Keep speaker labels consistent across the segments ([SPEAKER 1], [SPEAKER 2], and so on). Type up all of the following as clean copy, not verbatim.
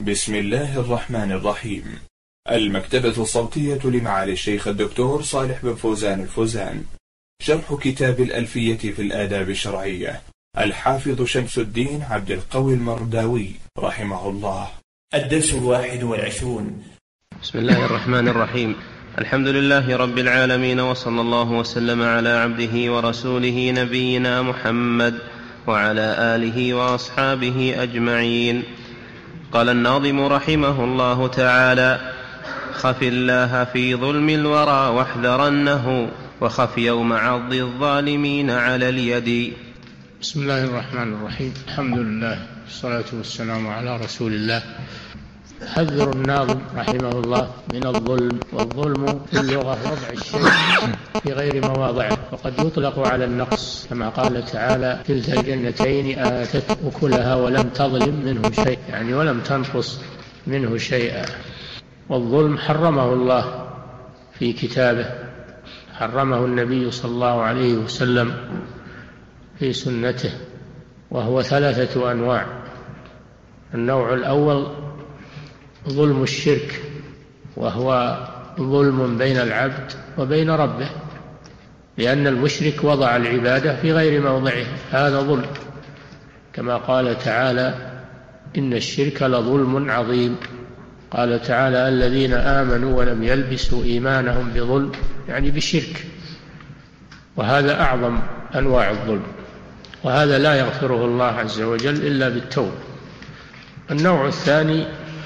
[SPEAKER 1] بسم الله الرحمن الرحيم. المكتبة الصوتية لمعالي الشيخ الدكتور صالح بن فوزان الفوزان. شرح كتاب الألفية في الآداب الشرعية، الحافظ شمس الدين عبد القوي المرداوي رحمه الله.
[SPEAKER 2] الدرس 21.
[SPEAKER 3] بسم الله الرحمن الرحيم. الحمد لله رب العالمين، وصلى الله وسلم على عبده ورسوله نبينا محمد وعلى آله وأصحابه أجمعين. قال الناظم رحمه الله تعالى: خف الله في ظلم الورى واحذرنه، وخف يوم عض الظالمين على اليد.
[SPEAKER 4] بسم الله الرحمن الرحيم. الحمد لله والصلاة والسلام على رسول الله. حذر الناظم رحمه الله من الظلم، والظلم في اللغة وضع الشيء في غير مواضعه، وقد يطلق على النقص، كما قال تعالى: كلتا الجنتين آتت أكلها ولم تظلم منه شيء، يعني ولم تنقص منه شيئا. والظلم حرمه الله في كتابه، حرمه النبي صلى الله عليه وسلم في سنته، وهو 3 أنواع. النوع الأول ظلم الشرك، وهو ظلم بين العبد وبين ربه، لأن المشرك وضع العبادة في غير موضعه، هذا ظلم، كما قال تعالى: إن الشرك لظلم عظيم. قال تعالى: الذين آمنوا ولم يلبسوا إيمانهم بظلم، يعني بشرك، وهذا أعظم أنواع الظلم، وهذا لا يغفره الله عز وجل إلا بالتوبة. النوع الثاني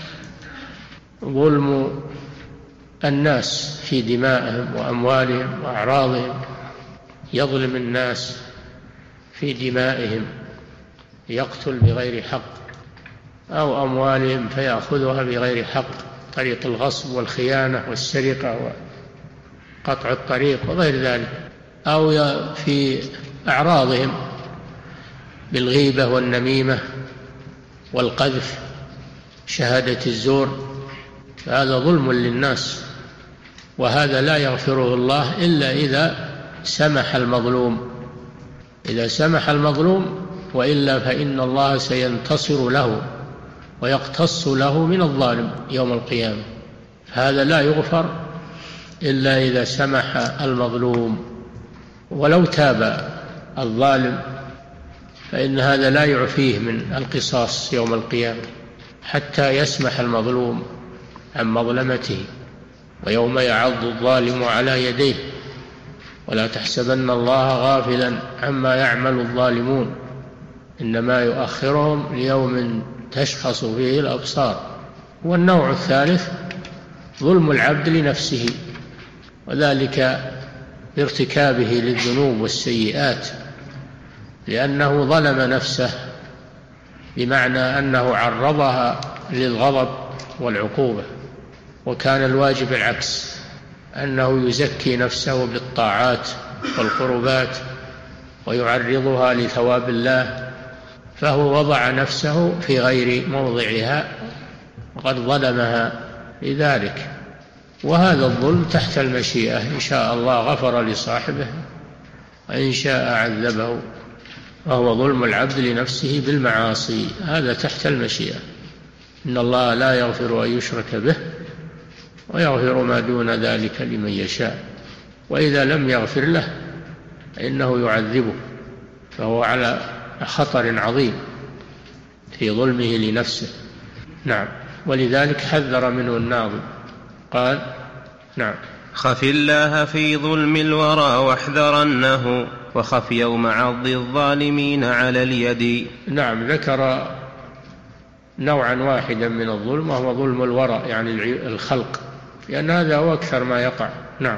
[SPEAKER 4] ظلم الناس في دمائهم وأموالهم وأعراضهم، يظلم الناس في دمائهم، يقتل بغير حق، أو أموالهم فيأخذها بغير حق، طريق الغصب والخيانة والسرقة وقطع الطريق وغير ذلك، أو في أعراضهم بالغيبة والنميمة والقذف، شهادة الزور، فهذا ظلم للناس، وهذا لا يغفره الله إلا إذا سمح المظلوم، إذا سمح المظلوم، وإلا فإن الله سينتصر له ويقتص له من الظالم يوم القيامة. هذا لا يغفر إلا إذا سمح المظلوم، ولو تاب الظالم فإن هذا لا يعفيه من القصاص يوم القيامة حتى يسمح المظلوم عن مظلمته. ويوم يعض الظالم على يديه ولا تحسبن الله غافلا عما يعمل الظالمون، إنما يؤخرهم ليوم تشخص فيه الأبصار. والنوع الثالث ظلم العبد لنفسه، وذلك بارتكابه للذنوب والسيئات، لأنه ظلم نفسه، بمعنى أنه عرضها للغضب والعقوبة. وكان الواجب العكس، أنه يزكي نفسه بالطاعات والقربات ويعرضها لثواب الله، فهو وضع نفسه في غير موضعها وقد ظلمها لذلك. وهذا الظلم تحت المشيئة، إن شاء الله غفر لصاحبه وإن شاء عذبه، وهو ظلم العبد لنفسه بالمعاصي، هذا تحت المشيئة. إن الله لا يغفر أن يشرك به ويغفر ما دون ذلك لمن يشاء، وإذا لم يغفر له فإنه يعذبه، فهو على خطر عظيم في ظلمه لنفسه. نعم، ولذلك حذر منه الناظم، قال: نعم:
[SPEAKER 3] خف الله في ظلم الورى واحذرنه، وخف يوم عض الظالمين على اليد.
[SPEAKER 4] نعم، ذكر نوعا واحدا من الظلم، وهو ظلم الورى، يعني الخلق، لأن هذا هو أكثر ما يقع. نعم: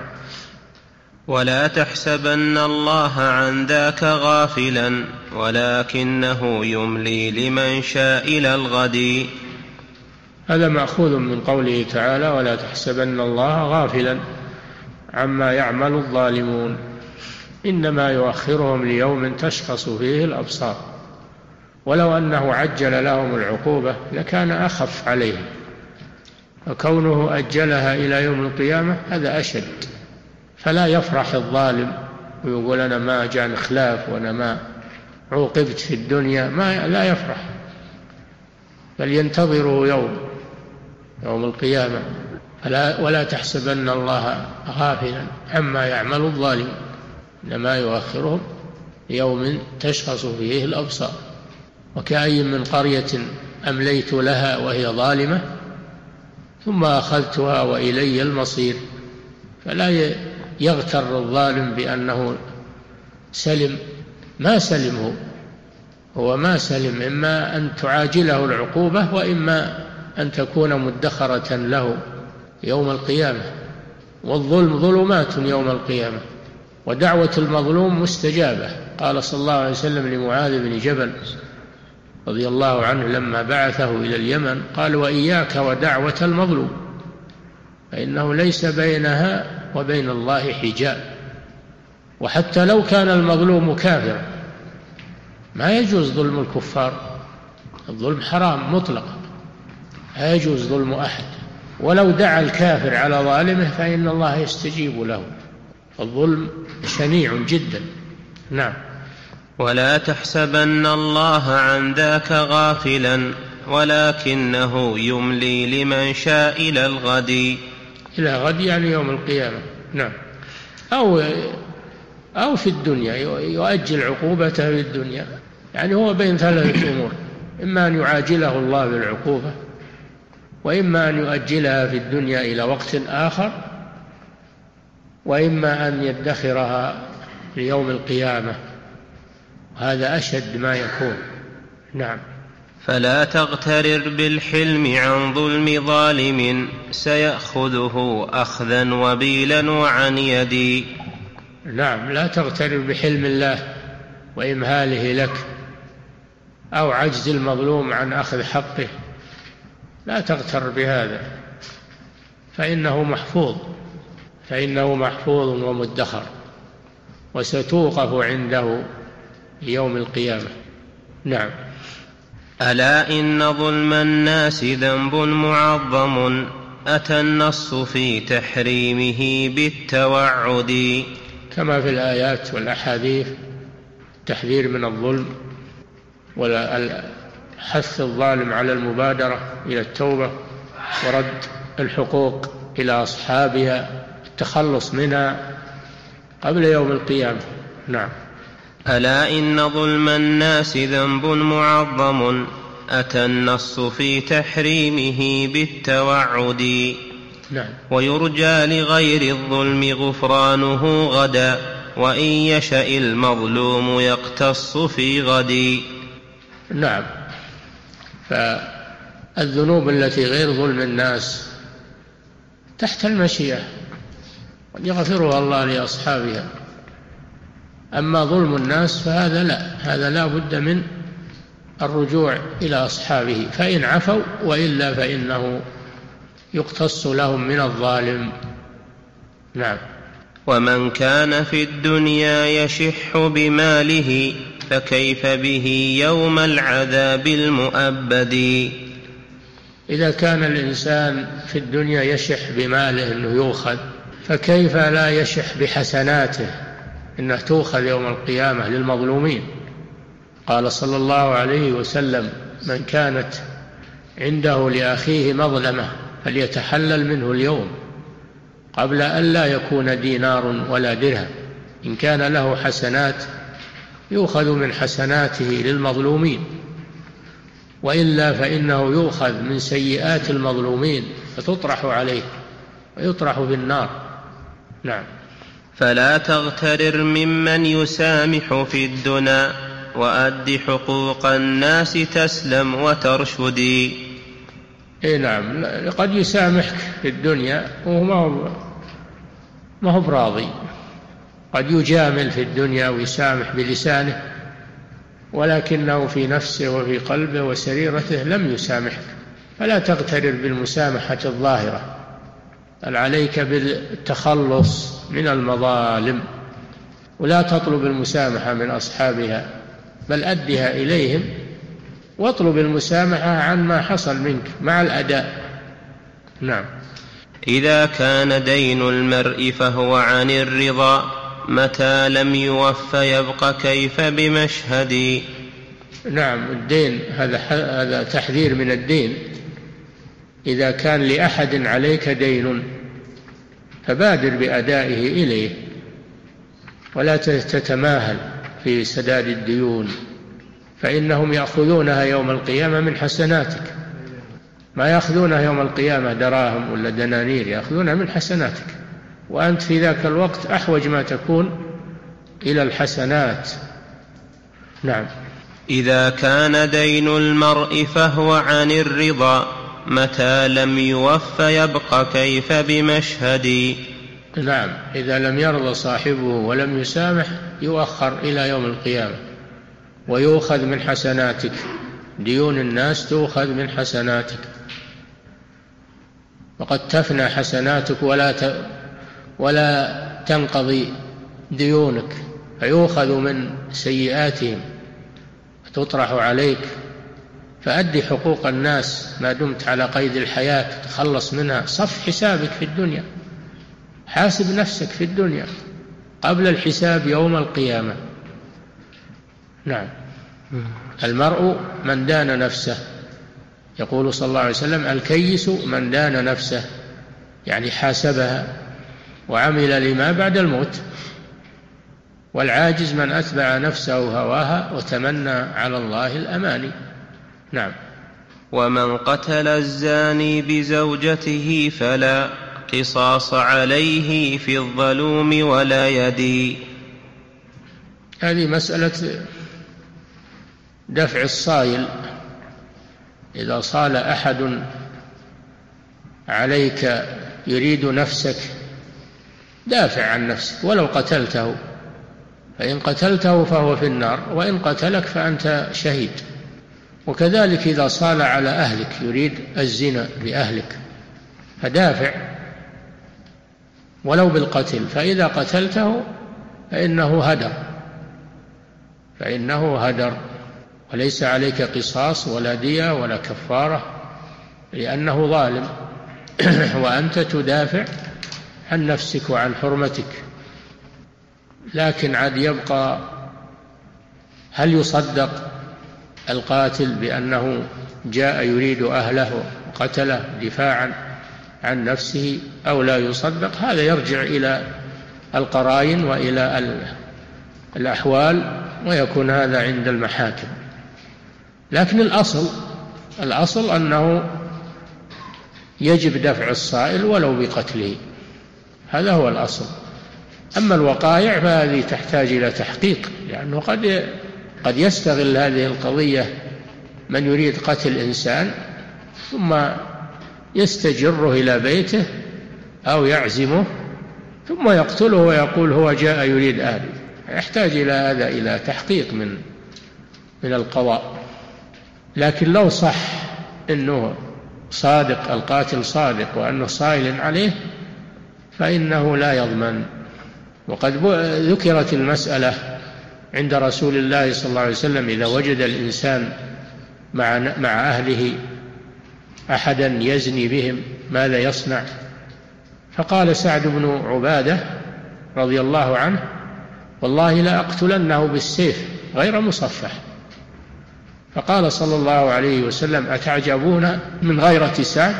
[SPEAKER 3] ولا تحسبن الله عن ذاك غافلا، ولكنه يملي لمن شاء إلى الغد.
[SPEAKER 4] هذا مأخوذ من قوله تعالى: ولا تحسبن الله غافلا عما يعمل الظالمون، إنما يؤخرهم ليوم تشخص فيه الأبصار. ولو أنه عجل لهم العقوبة لكان أخف عليهم، وكونه أجلها إلى يوم القيامة هذا أشد. فلا يفرح الظالم ويقول: أنا ما جاء خلاف وأنا ما عوقبت في الدنيا، لا يفرح، بل ينتظره يوم يوم القيامة. ولا تحسبن الله غافلا عما يعمل الظالم، إنما يؤخرهم يوم تشخص فيه الأبصار. وكأي من قرية أمليت لها وهي ظالمة ثم أخذتها وإلي المصير. فلا يغتر الظالم بأنه سلم، ما سلم هو ما سلم، إما أن تعاجله العقوبة وإما أن تكون مدخرة له يوم القيامة. والظلم ظلمات يوم القيامة، ودعوة المظلوم مستجابة. قال صلى الله عليه وسلم لمعاذ بن جبل رضي الله عنه لما بعثه إلى اليمن قال: وإياك ودعوة المظلوم، فإنه ليس بينها وبين الله حجاب. وحتى لو كان المظلوم كافرا ما يجوز ظلم الكفار، الظلم حرام مطلقا، لا يجوز ظلم أحد. ولو دعا الكافر على ظالمه فإن الله يستجيب له. الظلم شنيع جدا. نعم.
[SPEAKER 3] ولا تحسبن الله عن ذاك غافلا ولكنه يملي لمن شاء إلى الغد.
[SPEAKER 4] إلى غد يعني يوم القيامة. نعم. أو في الدنيا، يؤجل عقوبته في الدنيا. يعني هو بين ثلاثة أمور: إما أن يعاجله الله بالعقوبة، وإما أن يؤجلها في الدنيا إلى وقت آخر، وإما أن يدخرها ليوم القيامة. هذا أشد ما يكون. نعم.
[SPEAKER 3] فلا تغترر بالحلم عن ظلم ظالم سيأخذه أخذا وبيلا وعن يدي.
[SPEAKER 4] نعم، لا تغترر بحلم الله وإمهاله لك أو عجز المظلوم عن أخذ حقه، لا تغتر بهذا، فإنه محفوظ ومدخر، وستوقف عنده يوم القيامة. نعم.
[SPEAKER 3] ألا إن ظلم الناس ذنب معظم أتى النص في تحريمه بالتوعد.
[SPEAKER 4] كما في الآيات والأحاديث تحذير من الظلم وحث الظالم على المبادرة إلى التوبة ورد الحقوق إلى أصحابها، التخلص منها قبل يوم القيامة. نعم.
[SPEAKER 3] ألا إن ظلم الناس ذنب معظم أتى النص في تحريمه بالتوعد.
[SPEAKER 4] نعم.
[SPEAKER 3] ويرجى لغير الظلم غفرانه غدا وإن يشأ المظلوم يقتص في غد.
[SPEAKER 4] نعم. فالذنوب التي غير ظلم الناس تحت المشيئة قد يغفرها الله لأصحابها. أما ظلم الناس فهذا لا، هذا لا بد من الرجوع إلى أصحابه، فإن عفوا، وإلا فإنه يقتص لهم من الظالم. نعم.
[SPEAKER 3] ومن كان في الدنيا يشح بماله فكيف به يوم العذاب المؤبد.
[SPEAKER 4] إذا كان الإنسان في الدنيا يشح بماله أنه يؤخذ، فكيف لا يشح بحسناته إنه تؤخذ يوم القيامة للمظلومين. قال صلى الله عليه وسلم: من كانت عنده لأخيه مظلمة فليتحلل منه اليوم قبل أن لا يكون دينار ولا درهم. إن كان له حسنات يؤخذ من حسناته للمظلومين، وإلا فإنه يؤخذ من سيئات المظلومين فتطرح عليه ويطرح في النار. نعم.
[SPEAKER 3] فلا تغترر ممن يسامح في الدنا وأد حقوق الناس تسلم وترشدي.
[SPEAKER 4] نعم، قد يسامحك في الدنيا وهو ما هو براضي، قد يجامل في الدنيا ويسامح بلسانه ولكنه في نفسه وفي قلبه وسريرته لم يسامحك. فلا تغترر بالمسامحة الظاهرة، بل عليك بالتخلص من المظالم، ولا تطلب المسامحة من أصحابها بل أدها إليهم، واطلب المسامحة عن ما حصل منك مع الأداء. نعم.
[SPEAKER 3] إذا كان دين المرء فهو عن الرضا متى لم يوف يبقى كيف بمشهد.
[SPEAKER 4] نعم، الدين هذا تحذير من الدين، إذا كان لأحد عليك دين فبادر بأدائه إليه، ولا تتماهل في سداد الديون، فإنهم يأخذونها يوم القيامة من حسناتك، ما يأخذونها يوم القيامة دراهم ولا دنانير، يأخذونها من حسناتك، وأنت في ذاك الوقت أحوج ما تكون إلى الحسنات. نعم.
[SPEAKER 3] إذا كان دين المرء فهو عن الرضا، متى لم يوف يبقى كيف بمشهدي.
[SPEAKER 4] نعم، إذا لم يرضى صاحبه ولم يسامح يؤخر إلى يوم القيامة ويؤخذ من حسناتك، ديون الناس تؤخذ من حسناتك، وقد تفنى حسناتك ولا تنقضي ديونك، فيؤخذ من سيئاتهم وتطرح عليك، فأدي حقوق الناس ما دمت على قيد الحياة، تخلص منها، صف حسابك في الدنيا، حاسب نفسك في الدنيا قبل الحساب يوم القيامة. نعم. المرء من دان نفسه، يقول صلى الله عليه وسلم: الكيس من دان نفسه، يعني حاسبها وعمل لما بعد الموت، والعاجز من أتبع نفسه هواها وتمنى على الله الأماني. نعم.
[SPEAKER 3] ومن قتل الزاني بزوجته فلا قصاص عليه في الظلوم ولا يدي.
[SPEAKER 4] هذه مسألة دفع الصائل. إذا صال أحد عليك يريد نفسك دافع عن نفسك ولو قتلته، فإن قتلته فهو في النار، وإن قتلك فأنت شهيد. وكذلك إذا صال على أهلك يريد الزنا بأهلك فدافع ولو بالقتل، فإذا قتلته فإنه هدر وليس عليك قصاص ولا دية ولا كفارة، لأنه ظالم وأنت تدافع عن نفسك وعن حرمتك. لكن عاد يبقى هل يصدق القاتل بأنه جاء يريد أهله وقتله دفاعا عن نفسه أو لا يصدق؟ هذا يرجع إلى القرائن وإلى الأحوال، ويكون هذا عند المحاكم. لكن الأصل أنه يجب دفع الصائل ولو بقتله، هذا هو الأصل. أما الوقائع فهذه تحتاج إلى تحقيق، لأنه قد يستغل هذه القضية من يريد قتل إنسان ثم يستجره إلى بيته أو يعزمه ثم يقتله ويقول هو جاء يريد أهله. يحتاج إلى هذا إلى تحقيق من القضاء. لكن لو صح أنه صادق، القاتل صادق وأنه صائل عليه، فإنه لا يضمن. وقد ذكرت المسألة عند رسول الله صلى الله عليه وسلم: إذا وجد الإنسان مع أهله أحدا يزني بهم ماذا يصنع؟ فقال سعد بن عبادة رضي الله عنه: والله لا أقتلنه بالسيف غير مصفح. فقال صلى الله عليه وسلم: أتعجبون من غيرة سعد؟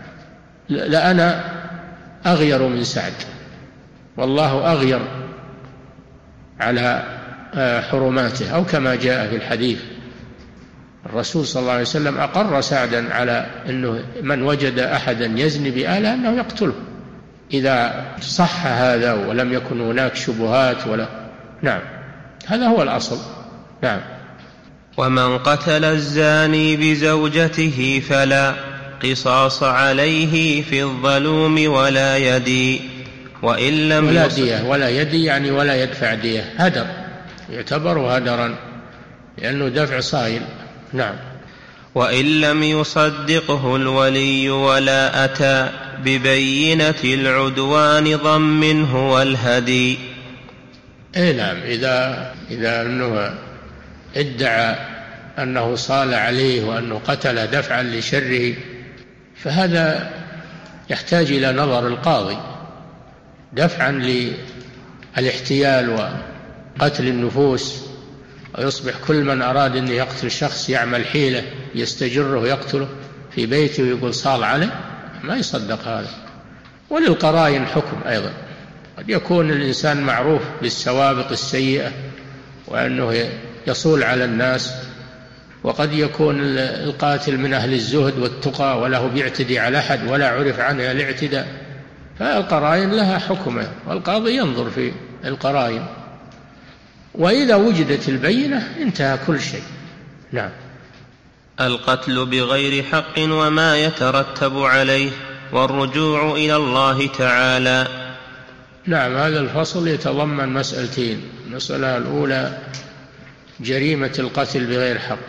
[SPEAKER 4] لأنا أغير من سعد، والله أغير على حرماته، أو كما جاء في الحديث. الرسول صلى الله عليه وسلم أقر سعدا على أنه من وجد أحدا يزني بأهله أنه يقتله إذا صح هذا ولم يكن هناك شبهات ولا. نعم، هذا هو الأصل. نعم.
[SPEAKER 3] ومن قتل الزاني بزوجته فلا قصاص عليه في الظلوم ولا يدي، وإن لم
[SPEAKER 4] ولا دية، ولا يدي يعني ولا يدفع دية، هدر، يعتبر هدرا لأنه دفع صائل. نعم.
[SPEAKER 3] وإن لم يصدقه الولي ولا أتى ببينة العدوان ضمنه والهدي.
[SPEAKER 4] نعم، إذا أنه ادعى أنه صال عليه وأنه قتل دفعا لشره، فهذا يحتاج إلى نظر القاضي، دفعا للاحتيال وقتل النفوس، ويصبح كل من أراد أن يقتل شخص يعمل حيلة يستجره يقتله، في بيته ويقول صال عليه، ما يصدق هذا. وللقرائن حكم أيضا، قد يكون الإنسان معروف بالسوابق السيئة وأنه يصول على الناس، وقد يكون القاتل من أهل الزهد والتقى وله بيعتدي على أحد ولا عرف عنه الاعتداء، فالقرائن لها حكم، والقاضي ينظر في القرائن، وإذا وجدت البينة انتهى كل شيء. نعم.
[SPEAKER 3] القتل بغير حق وما يترتب عليه، والرجوع إلى الله تعالى.
[SPEAKER 4] نعم، هذا الفصل يتضمن مسألتين. المسألة الأولى جريمة القتل بغير حق،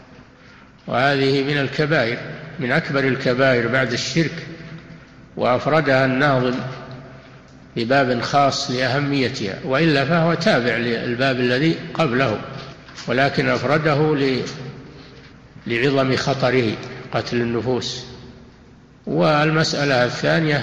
[SPEAKER 4] وهذه من الكبائر، من أكبر الكبائر بعد الشرك، وأفردها الناظم بباب خاص لأهميتها، وإلا فهو تابع للباب الذي قبله، ولكن أفرده لعظم خطره، قتل النفوس. والمسألة الثانية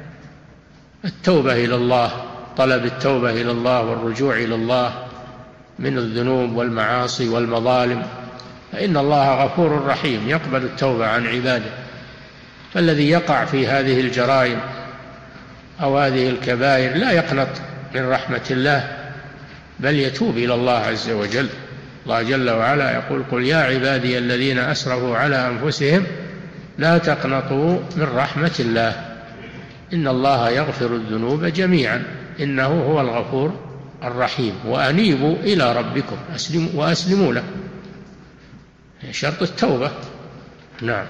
[SPEAKER 4] التوبة إلى الله، طلب التوبة إلى الله والرجوع إلى الله من الذنوب والمعاصي والمظالم، فإن الله غفور رحيم يقبل التوبة عن عباده. فالذي يقع في هذه الجرائم أو هذه الكبائر لا يقنط من رحمة الله، بل يتوب إلى الله عز وجل. الله جل وعلا يقول: قل يا عبادي الذين أسرفوا على أنفسهم لا تقنطوا من رحمة الله إن الله يغفر الذنوب جميعا إنه هو الغفور الرحيم، وأنيبوا إلى ربكم وأسلموا له، شرط التوبة. نعم.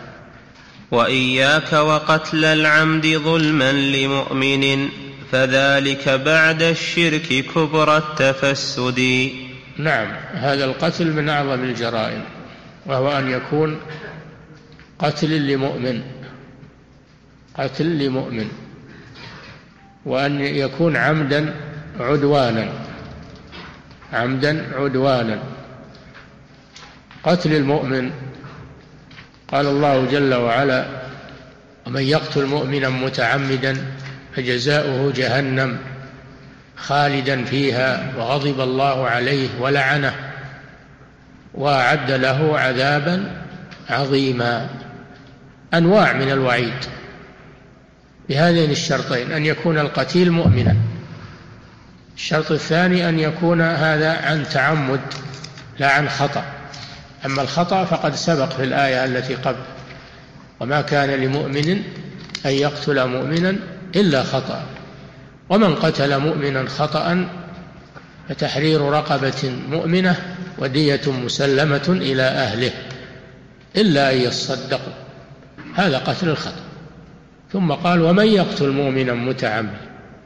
[SPEAKER 3] وإياك وقتل العمد ظلما لمؤمن، فذلك بعد الشرك كبر التفسد.
[SPEAKER 4] نعم، هذا القتل من أعظم الجرائم، وهو أن يكون قتل لمؤمن، قتل لمؤمن، وأن يكون عمدا عدوانا، عمدا عدوانا. قتل المؤمن قال الله جل وعلا: ومن يقتل مؤمنا متعمدا فجزاؤه جهنم خالدا فيها وغضب الله عليه ولعنه وأعد له عذابا عظيما. أنواع من الوعيد بهذين الشرطين: أن يكون القتيل مؤمنا، الشرط الثاني أن يكون هذا عن تعمد لا عن خطأ، أما الخطأ فقد سبق في الآية التي قبل: وما كان لمؤمن أن يقتل مؤمنا إلا خطأ، ومن قتل مؤمنا خطأ فتحرير رقبة مؤمنة ودية مسلمة إلى أهله إلا أن يصدقوا، هذا قتل الخطأ. ثم قال: ومن يقتل مؤمنا متعمدا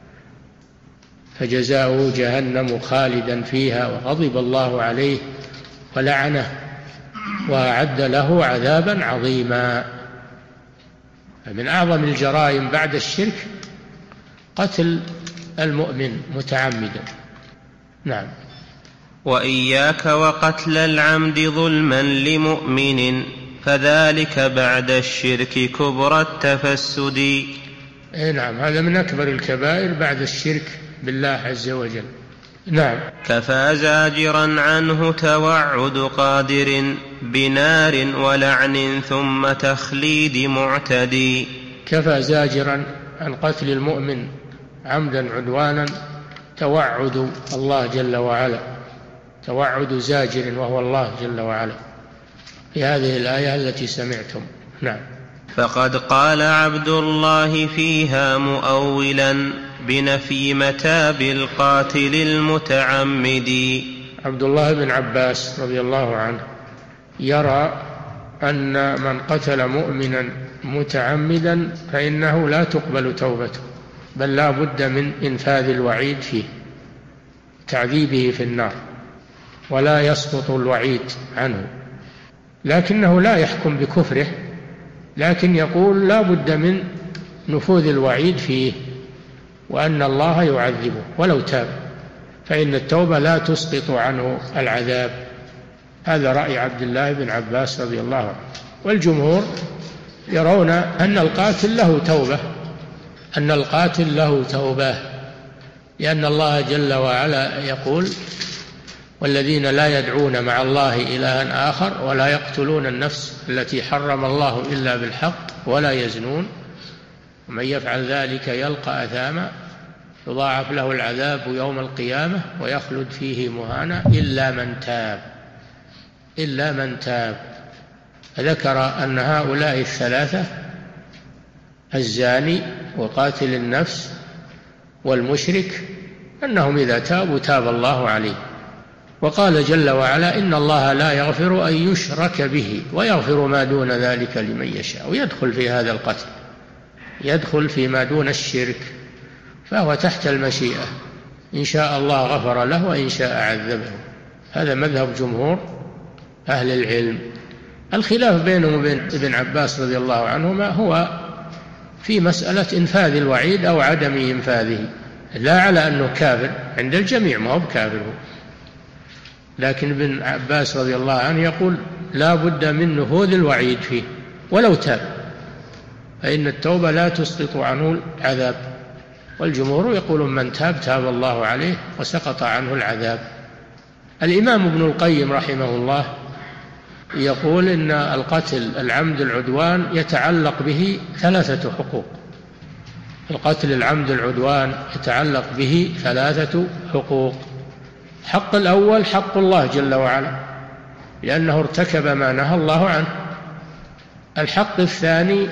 [SPEAKER 4] فجزاؤه جهنم خالدا فيها وغضب الله عليه ولعنه وأعد له عذابا عظيما. من أعظم الجرائم بعد الشرك قتل المؤمن متعمدا. نعم.
[SPEAKER 3] وإياك وقتل العمد ظلما لمؤمن، فذلك بعد الشرك كبر التفسد.
[SPEAKER 4] نعم، هذا من أكبر الكبائر بعد الشرك بالله عز وجل. نعم.
[SPEAKER 3] كفى زاجرا عنه توعد قادر بنار ولعن ثم تخليد معتدي.
[SPEAKER 4] كفى زاجرا عن قتل المؤمن عمدا عدوانا توعد الله جل وعلا، توعد زاجر وهو الله جل وعلا في هذه الآية التي سمعتم. نعم.
[SPEAKER 3] فقد قال عبد الله فيها مؤولا بنفي متاب القاتل المتعمد.
[SPEAKER 4] عبد الله بن عباس رضي الله عنه يرى أن من قتل مؤمنا متعمدا فإنه لا تقبل توبته، بل لا بد من إنفاذ الوعيد فيه، تعذيبه في النار، ولا يسقط الوعيد عنه، لكنه لا يحكم بكفره، لكن يقول لا بد من نفوذ الوعيد فيه، وأن الله يعذبه ولو تاب، فإن التوبة لا تسقط عنه العذاب. هذا رأي عبد الله بن عباس رضي الله عنه. والجمهور يرون أن القاتل له توبة، أن القاتل له توبة، لأن الله جل وعلا يقول: والذين لا يدعون مع الله إلها آخر ولا يقتلون النفس التي حرم الله إلا بالحق ولا يزنون ومن يفعل ذلك يلقى أثاما يضاعف له العذاب يوم القيامة ويخلد فيه مهانا إلا من تاب فذكر أن هؤلاء الثلاثة الزاني وقاتل النفس والمشرك أنهم إذا تابوا تاب الله عليه. وقال جل وعلا إن الله لا يغفر أن يشرك به ويغفر ما دون ذلك لمن يشاء. ويدخل في هذا القتل، يدخل فيما دون الشرك، فهو تحت المشيئة، إن شاء الله غفر له وإن شاء عذبه. هذا مذهب جمهور أهل العلم. الخلاف بينه وبين ابن عباس رضي الله عنهما هو في مسألة إنفاذ الوعيد أو عدم إنفاذه، لا على أنه كافر عند الجميع، ما هو بكافر هو، لكن ابن عباس رضي الله عنه يقول لا بد من نفوذ الوعيد فيه ولو تاب، فإن التوبة لا تسقط عنه العذاب. والجمهور يقول من تاب تاب الله عليه وسقط عنه العذاب. الإمام ابن القيم رحمه الله يقول إن القتل العمد العدوان يتعلق به ثلاثة حقوق. القتل العمد العدوان يتعلق به ثلاثة حقوق. حق الأول حق الله جل وعلا لأنه ارتكب ما نهى الله عنه. الحق الثاني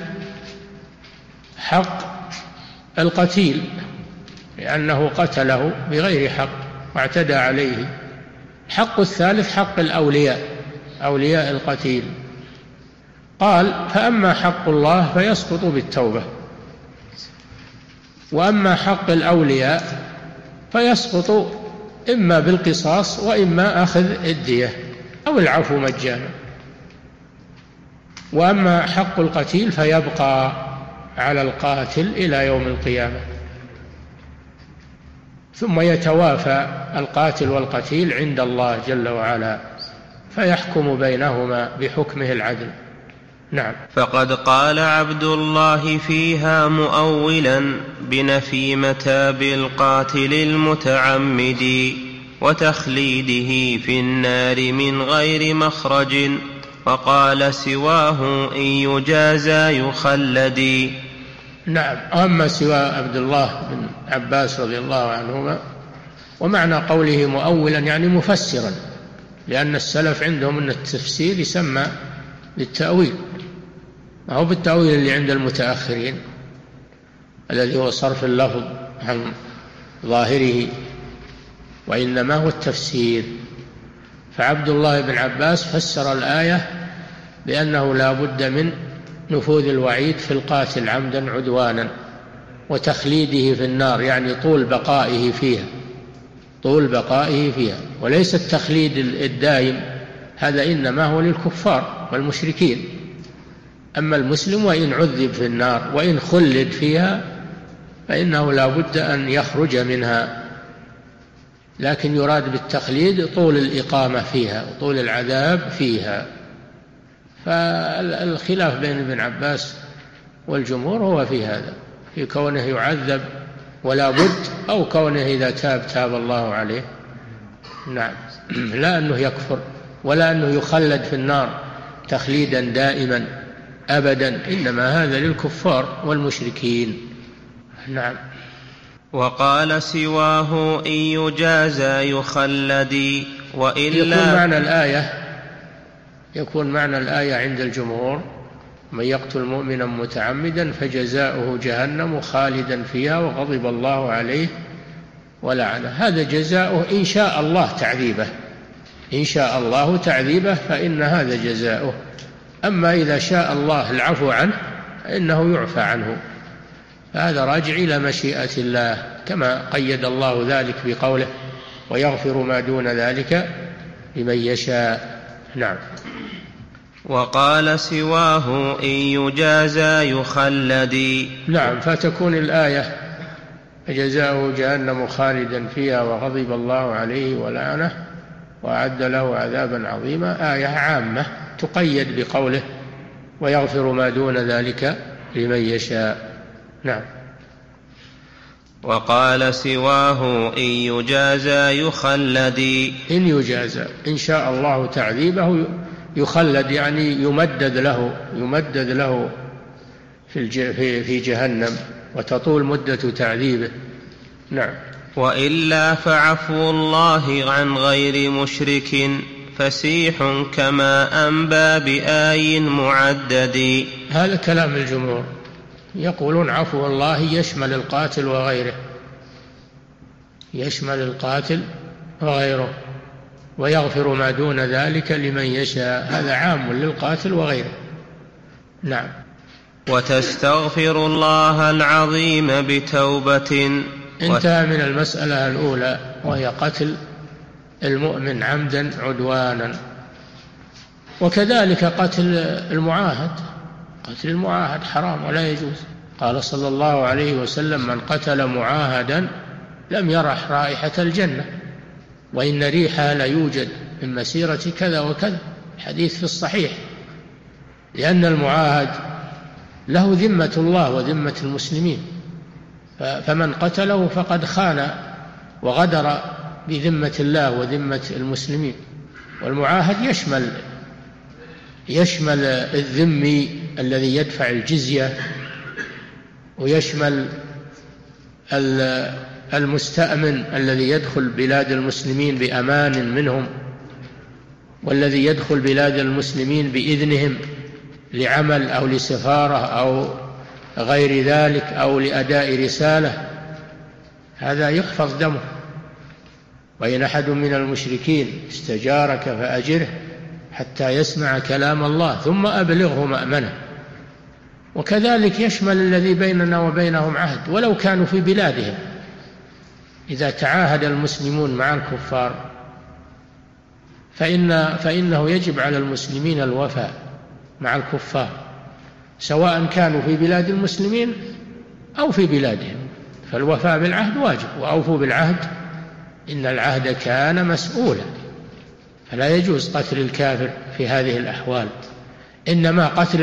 [SPEAKER 4] حق القتيل لأنه قتله بغير حق واعتدى عليه. الحق الثالث حق الأولياء، أولياء القتيل. قال فأما حق الله فيسقط بالتوبة، وأما حق الأولياء فيسقط إما بالقصاص وإما أخذ الدية أو العفو مجانا. وأما حق القتيل فيبقى على القاتل إلى يوم القيامة، ثم يتوافى القاتل والقتيل عند الله جل وعلا فيحكم بينهما بحكمه العدل. نعم.
[SPEAKER 3] فقد قال عبد الله فيها مؤولا بنفي متاب القاتل المتعمد وتخليده في النار من غير مخرج، وقال سواه إن يجازى يخلد.
[SPEAKER 4] نعم. أما سوى عبد الله بن عباس رضي الله عنهما، ومعنى قوله مؤولا يعني مفسرا، لأن السلف عندهم أن التفسير يسمى بالتأويل، ما هو بالتأويل اللي عند المتأخرين الذي هو صرف اللفظ عن ظاهره، وإنما هو التفسير. فعبد الله بن عباس فسر الآية بأنه لا بد من نفوذ الوعيد في القاتل عمدا عدوانا وتخليده في النار، يعني طول بقائه فيها، طول بقائه فيها، وليس التخليد الدائم، هذا إنما هو للكفار والمشركين. أما المسلم وإن عذب في النار وإن خلد فيها فإنه لا بد أن يخرج منها، لكن يراد بالتخليد طول الإقامة فيها وطول العذاب فيها. فالخلاف بين ابن عباس والجمهور هو في هذا، في كونه يعذب ولا بد، أو كونه إذا تاب تاب الله عليه. نعم. لا أنه يكفر ولا أنه يخلد في النار تخليدا دائما أبدا، إنما هذا للكفار والمشركين. نعم.
[SPEAKER 3] وقال سواه إن يجازى يخلد وإلا.
[SPEAKER 4] يكون معنى الآية عند الجمهور من يقتل مؤمنا متعمدا فجزاؤه جهنم خالدا فيها وغضب الله عليه ولعنه. هذا جزاؤه إن شاء الله تعذيبه، إن شاء الله تعذيبه فإن هذا جزاؤه. أما إذا شاء الله العفو عنه فإنه يعفى عنه، فهذا راجع إلى مشيئة الله، كما قيد الله ذلك بقوله ويغفر ما دون ذلك لمن يشاء. نعم.
[SPEAKER 3] وقال سواه إن يجازى يخلد.
[SPEAKER 4] نعم. فتكون الآية جزاؤه جهنم خالدا فيها وغضب الله عليه ولعنه وأعد له عذابا عظيما، آية عامة تقيد بقوله ويغفر ما دون ذلك لمن يشاء. نعم.
[SPEAKER 3] وقال سواه إن يجازى يخلد.
[SPEAKER 4] إن يجازى إن شاء الله تعذيبه يخلد، يعني يمدد له في جهنم وتطول مدة تعذيبه. نعم.
[SPEAKER 3] وإلا فعفو الله عن غير مشرك فسيح كما أنبى بآي معدد.
[SPEAKER 4] هذا كلام الجمهور، يقولون عفو الله يشمل القاتل وغيره، يشمل القاتل وغيره، ويغفر ما دون ذلك لمن يشاء، هذا عام للقاتل وغيره. نعم.
[SPEAKER 3] وتستغفر الله العظيم بتوبة.
[SPEAKER 4] انتهى من المسألة الأولى وهي قتل المؤمن عمدا عدوانا. وكذلك قتل المعاهد، قتل المعاهد حرام ولا يجوز. قال صلى الله عليه وسلم من قتل معاهدا لم يرح رائحة الجنة وإن ريحها ليوجد من مسيرة كذا وكذا، حديث في الصحيح. لأن المعاهد له ذمة الله وذمة المسلمين، فمن قتله فقد خان وغدر بذمة الله وذمة المسلمين. والمعاهد يشمل الذمي الذي يدفع الجزية، ويشمل المستأمن الذي يدخل بلاد المسلمين بأمان منهم، والذي يدخل بلاد المسلمين بإذنهم لعمل أو لسفارة أو غير ذلك أو لأداء رسالة، هذا يحفظ دمه. وإن أحد من المشركين استجارك فأجره حتى يسمع كلام الله ثم أبلغه مأمنه. وكذلك يشمل الذي بيننا وبينهم عهد ولو كانوا في بلادهم. إذا تعاهد المسلمون مع الكفار فإنه يجب على المسلمين الوفاء مع الكفار، سواء كانوا في بلاد المسلمين أو في بلادهم، فالوفاء بالعهد واجب. وأوفوا بالعهد إن العهد كان مسؤولا. فلا يجوز قتل الكافر في هذه الأحوال، إنما قتل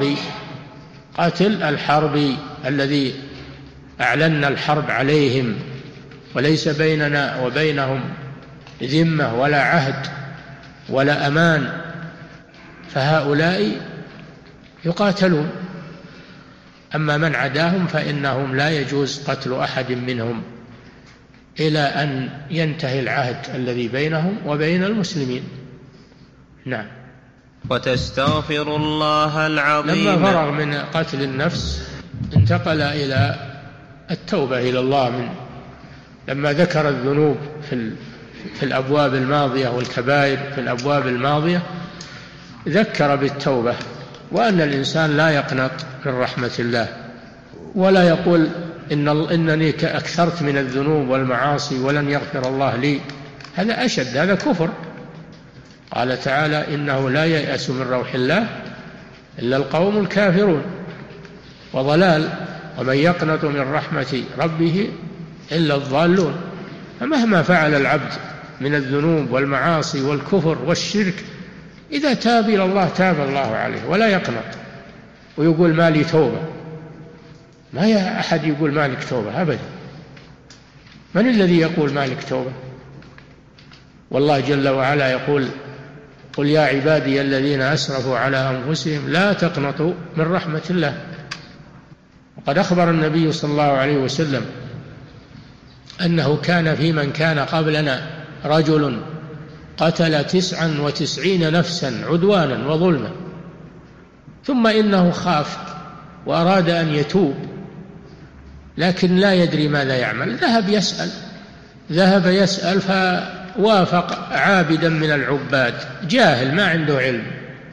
[SPEAKER 4] الحرب الذي أعلنا الحرب عليهم وليس بيننا وبينهم ذمة ولا عهد ولا أمان، فهؤلاء يقاتلون. أما من عداهم فإنهم لا يجوز قتل أحد منهم إلى أن ينتهي العهد الذي بينهم وبين المسلمين. نعم.
[SPEAKER 3] وتستغفر الله العظيم.
[SPEAKER 4] لما فرغ من قتل النفس انتقل إلى التوبة إلى الله لما ذكر الذنوب في الأبواب الماضية والكبائر في الأبواب الماضية، ذكر بالتوبة، وأن الإنسان لا يقنط من رحمة الله ولا يقول إنني أكثرت من الذنوب والمعاصي ولن يغفر الله لي، هذا أشد، هذا كفر. قال تعالى إنه لا ييأس من روح الله إلا القوم الكافرون، وضلال، ومن يقنط من رحمة ربه إلا الضالون. فمهما فعل العبد من الذنوب والمعاصي والكفر والشرك، إذا تاب إلى الله تاب الله عليه، ولا يقنط ويقول ما لي توبة. ما يا أحد يقول ما لك توبة أبدا. من الذي يقول ما لك توبة؟ والله جل وعلا يقول قل يا عبادي الذين أسرفوا على أنفسهم لا تقنطوا من رحمة الله. وقد أخبر النبي صلى الله عليه وسلم أنه كان في من كان قبلنا رجل قتل 99 نفسا عدوانا وظلما، ثم إنه خاف وأراد أن يتوب لكن لا يدري ماذا يعمل، ذهب يسأل فوافق عابدا من العباد جاهل ما عنده علم،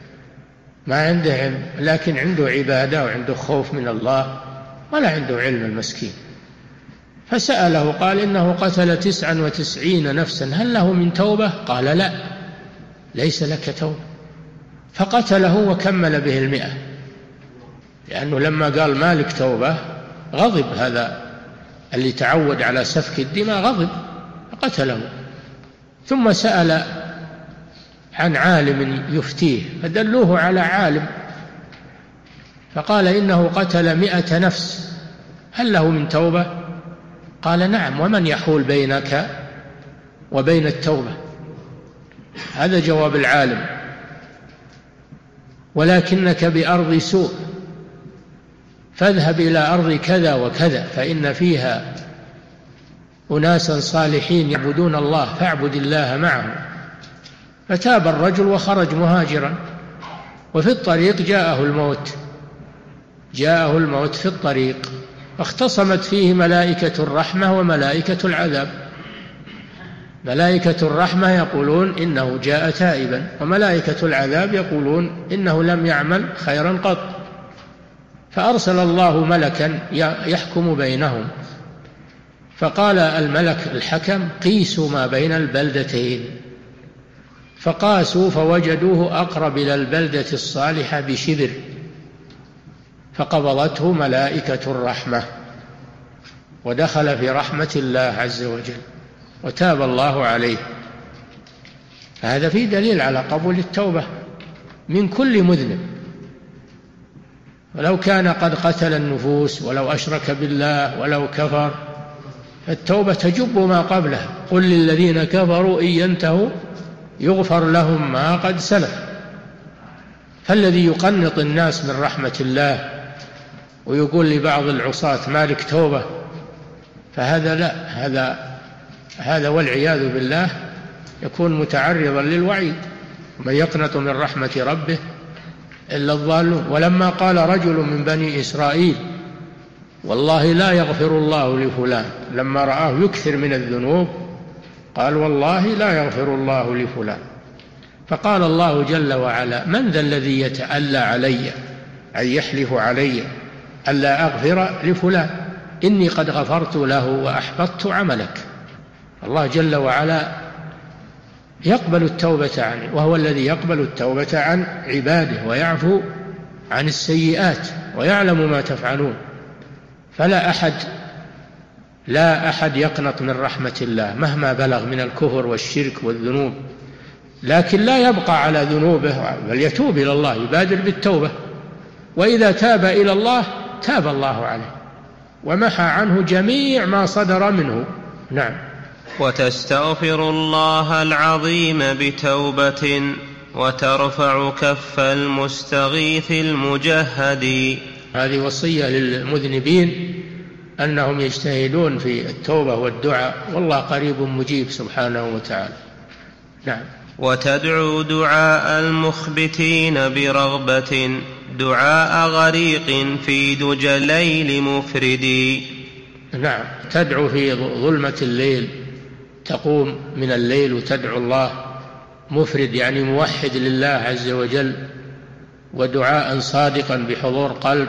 [SPEAKER 4] لكن عنده عبادة وعنده خوف من الله ولا عنده علم المسكين. فسأله قال إنه قتل 99 نفسا هل له من توبة؟ قال لا، ليس لك توبة. فقتله وكمل به 100، لأنه لما قال مالك توبة غضب هذا اللي تعود على سفك الدماء، غضب فقتله. ثم سأل عن عالم يفتيه فدلوه على عالم، فقال إنه قتل 100 نفس هل له من توبة؟ قال نعم، ومن يحول بينك وبين التوبة؟ هذا جواب العالم. ولكنك بأرض سوء، فاذهب إلى أرض كذا وكذا فإن فيها أناسا صالحين يعبدون الله فاعبد الله معهم. فتاب الرجل وخرج مهاجرا، وفي الطريق جاءه الموت في الطريق، فاختصمت فيه ملائكة الرحمة وملائكة العذاب. ملائكة الرحمة يقولون إنه جاء تائبا، وملائكة العذاب يقولون إنه لم يعمل خيرا قط. فأرسل الله ملكا يحكم بينهم، فقال الملك الحكم قيسوا ما بين البلدتين، فقاسوا فوجدوه أقرب إلى البلدة الصالحة بشبر، فقبضته ملائكة الرحمة ودخل في رحمة الله عز وجل وتاب الله عليه. هذا فيه دليل على قبول التوبة من كل مذنب، ولو كان قد قتل النفوس ولو أشرك بالله ولو كفر، فالتوبة تجب ما قبلها. قل للذين كفروا إن ينتهوا يغفر لهم ما قد سلف. فالذي يقنط الناس من رحمة الله ويقول لبعض العصاة مالك توبة، فهذا لا، هذا والعياذ بالله يكون متعرضا للوعيد. من يقنط من رحمة ربه إلا الضالون. ولما قال رجل من بني إسرائيل والله لا يغفر الله لفلان، لما رآه يكثر من الذنوب قال والله لا يغفر الله لفلان، فقال الله جل وعلا من ذا الذي يتألى علي، أي يحلف علي ألا أغفر لفلان، إني قد غفرت له وأحبطت عملك. الله جل وعلا يقبل التوبة عنه، وهو الذي يقبل التوبة عن عباده ويعفو عن السيئات ويعلم ما تفعلون. لا أحد يقنط من رحمة الله مهما بلغ من الكفر والشرك والذنوب، لكن لا يبقى على ذنوبه بل يتوب إلى الله، يبادر بالتوبة، وإذا تاب إلى الله تاب الله عليه ومحى عنه جميع ما صدر منه. نعم.
[SPEAKER 3] وتستغفر الله العظيم بتوبة وترفع كف المستغيث المجهد.
[SPEAKER 4] هذه وصية للمذنبين أنهم يجتهدون في التوبة والدعاء، والله قريب مجيب سبحانه وتعالى. نعم.
[SPEAKER 3] وتدعو دعاء المخبتين برغبة دعاء غريق في دجى الليل مفرد.
[SPEAKER 4] نعم، تدعو في ظلمة الليل، تقوم من الليل وتدعو الله مفرد يعني موحد لله عز وجل، ودعاء صادقا بحضور قلب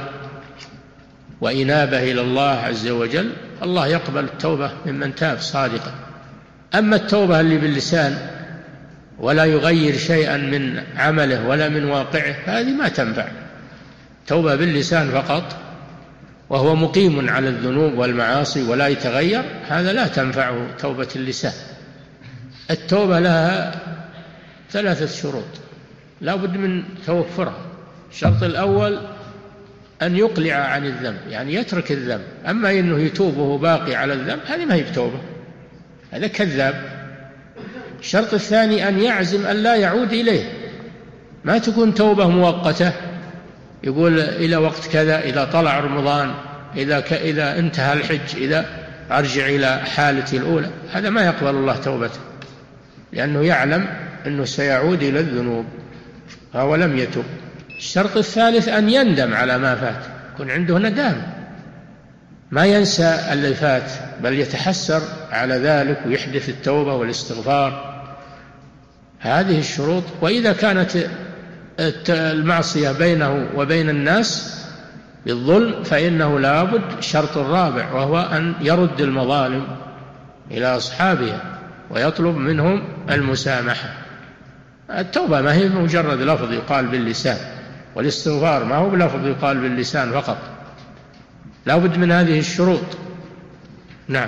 [SPEAKER 4] وإنابة إلى الله عز وجل، الله يقبل التوبة ممن تاب صادقا. أما التوبة اللي باللسان ولا يغير شيئا من عمله ولا من واقعه هذه ما تنفع. توبة باللسان فقط وهو مقيم على الذنوب والمعاصي ولا يتغير، هذا لا تنفعه توبة اللسان. التوبة لها 3 شروط لا بد من توفرها. الشرط الأول أن يقلع عن الذنب، يعني يترك الذنب. أما إنه يتوب وهو باقي على الذنب هذه ما هي بتوبة، هذا كذاب. الشرط الثاني أن يعزم أن لا يعود إليه، ما تكون توبة مؤقتة يقول إلى وقت كذا، إذا طلع رمضان، إذا انتهى الحج، إذا أرجع إلى حالتي الأولى، هذا ما يقبل الله توبته، لأنه يعلم أنه سيعود إلى الذنوب فهو لم يتب. الشرط الثالث أن يندم على ما فات، يكون عنده ندام، ما ينسى اللي فات بل يتحسر على ذلك ويحدث التوبة والاستغفار. هذه الشروط. وإذا كانت المعصية بينه وبين الناس بالظلم فإنه لا بد شرط الرابع، وهو أن يرد المظالم إلى أصحابها ويطلب منهم المسامحة. التوبة ما هي مجرد لفظ يقال باللسان، والاستغفار ما هو بلفظ يقال باللسان فقط، لا بد من هذه الشروط. نعم.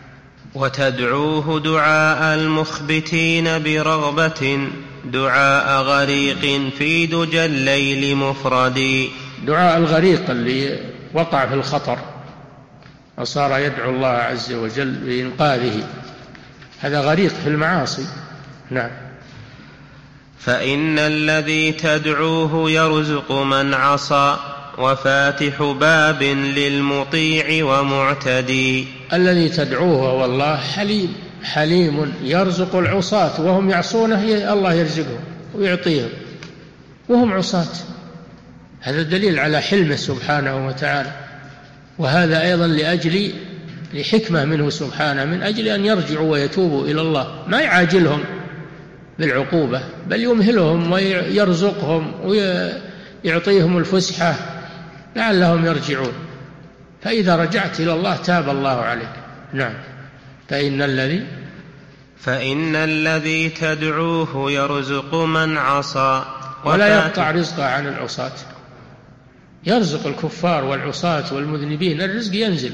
[SPEAKER 3] وتدعوه دعاء المخبتين برغبة دعاء غريق في دجى الليل مفرد.
[SPEAKER 4] دعاء الغريق اللي وقع في الخطر وصار يدعو الله عز وجل بإنقاذه. هذا غريق في المعاصي. نعم.
[SPEAKER 3] فإن الذي تدعوه يرزق من عصى وفاتح باب للمطيع ومعتدي.
[SPEAKER 4] الذي تدعوه هو الله حليم يرزق العصاة وهم يعصونه، الله يرزقهم ويعطيهم وهم عصاة. هذا دليل على حلمه سبحانه وتعالى. وهذا أيضا لحكمة منه سبحانه، من أجل أن يرجعوا ويتوبوا إلى الله، ما يعاجلهم بالعقوبة بل يمهلهم ويرزقهم ويعطيهم الفسحة لعلهم يرجعون. فإذا رجعت إلى الله تاب الله عليك. نعم.
[SPEAKER 3] فإن الذي تدعوه يرزق من عصى
[SPEAKER 4] ولا يقطع رزقه عن العصاة. يرزق الكفار والعصاة والمذنبين، الرزق ينزل،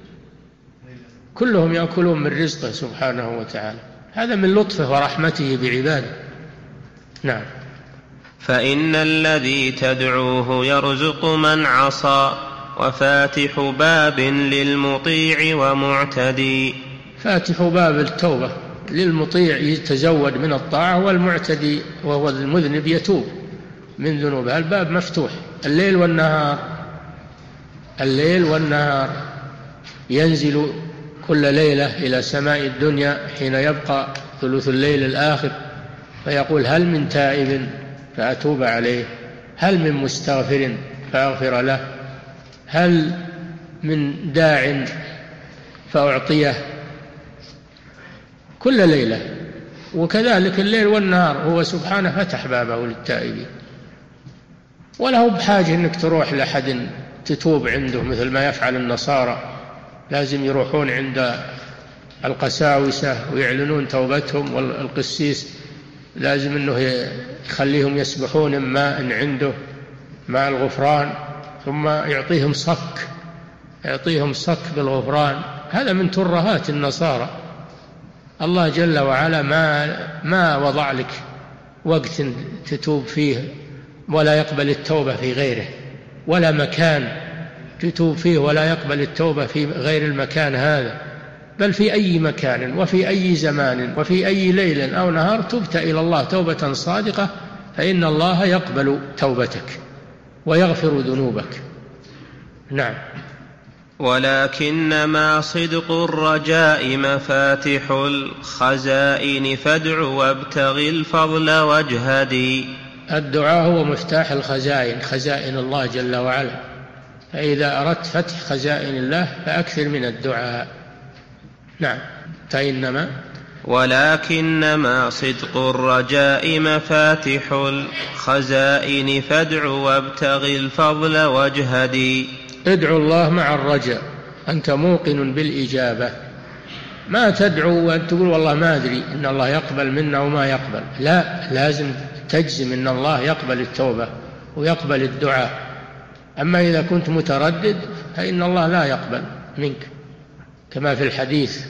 [SPEAKER 4] كلهم يأكلون من رزقه سبحانه وتعالى. هذا من لطفه ورحمته بعباده. نعم.
[SPEAKER 3] فإن الذي تدعوه يرزق من عصى وفاتح باب للمطيع ومعتدي.
[SPEAKER 4] فاتح باب التوبة للمطيع يتزود من الطاعة، والمعتدي وهو المذنب يتوب من ذنوبه. الباب مفتوح الليل والنهار. ينزل كل ليلة إلى سماء الدنيا حين يبقى ثلث الليل الآخر فيقول: هل من تائب فأتوب عليه؟ هل من مستغفر فأغفر له؟ هل من داع فأعطيه؟ كل ليلة. وكذلك الليل والنهار هو سبحانه فتح بابه للتائبين، وله بحاجة أنك تروح لأحد تتوب عنده مثل ما يفعل النصارى. لازم يروحون عند القساوسة ويعلنون توبتهم، والقسيس لازم أنه يخليهم يسبحون ماء عنده مع الغفران، ثم يعطيهم صك بالغفران. هذا من ترهات النصارى. الله جل وعلا ما وضع لك وقت تتوب فيه، ولا يقبل التوبة في غيره، ولا مكان تتوب فيه ولا يقبل التوبة في غير المكان هذا، بل في أي مكان وفي أي زمان وفي أي ليل أو نهار تبت إلى الله توبة صادقة فإن الله يقبل توبتك ويغفر ذنوبك. نعم.
[SPEAKER 3] ولكنما صدق الرجاء مفاتح الخزائن فادع وابتغ الفضل واجهدي.
[SPEAKER 4] الدعاء هو مفتاح الخزائن، خزائن الله جل وعلا. فإذا أردت فتح خزائن الله فأكثر من الدعاء. نعم.
[SPEAKER 3] ولكنما صدق الرجاء مفاتح الخزائن فادع وابتغ الفضل واجهدي.
[SPEAKER 4] ادعو الله مع الرجاء، أنت موقن بالإجابة. ما تدعو وأنت تقول والله ما أدري إن الله يقبل منا وما يقبل. لا، لازم تجزم إن الله يقبل التوبة ويقبل الدعاء. أما إذا كنت متردد فإن الله لا يقبل منك، كما في الحديث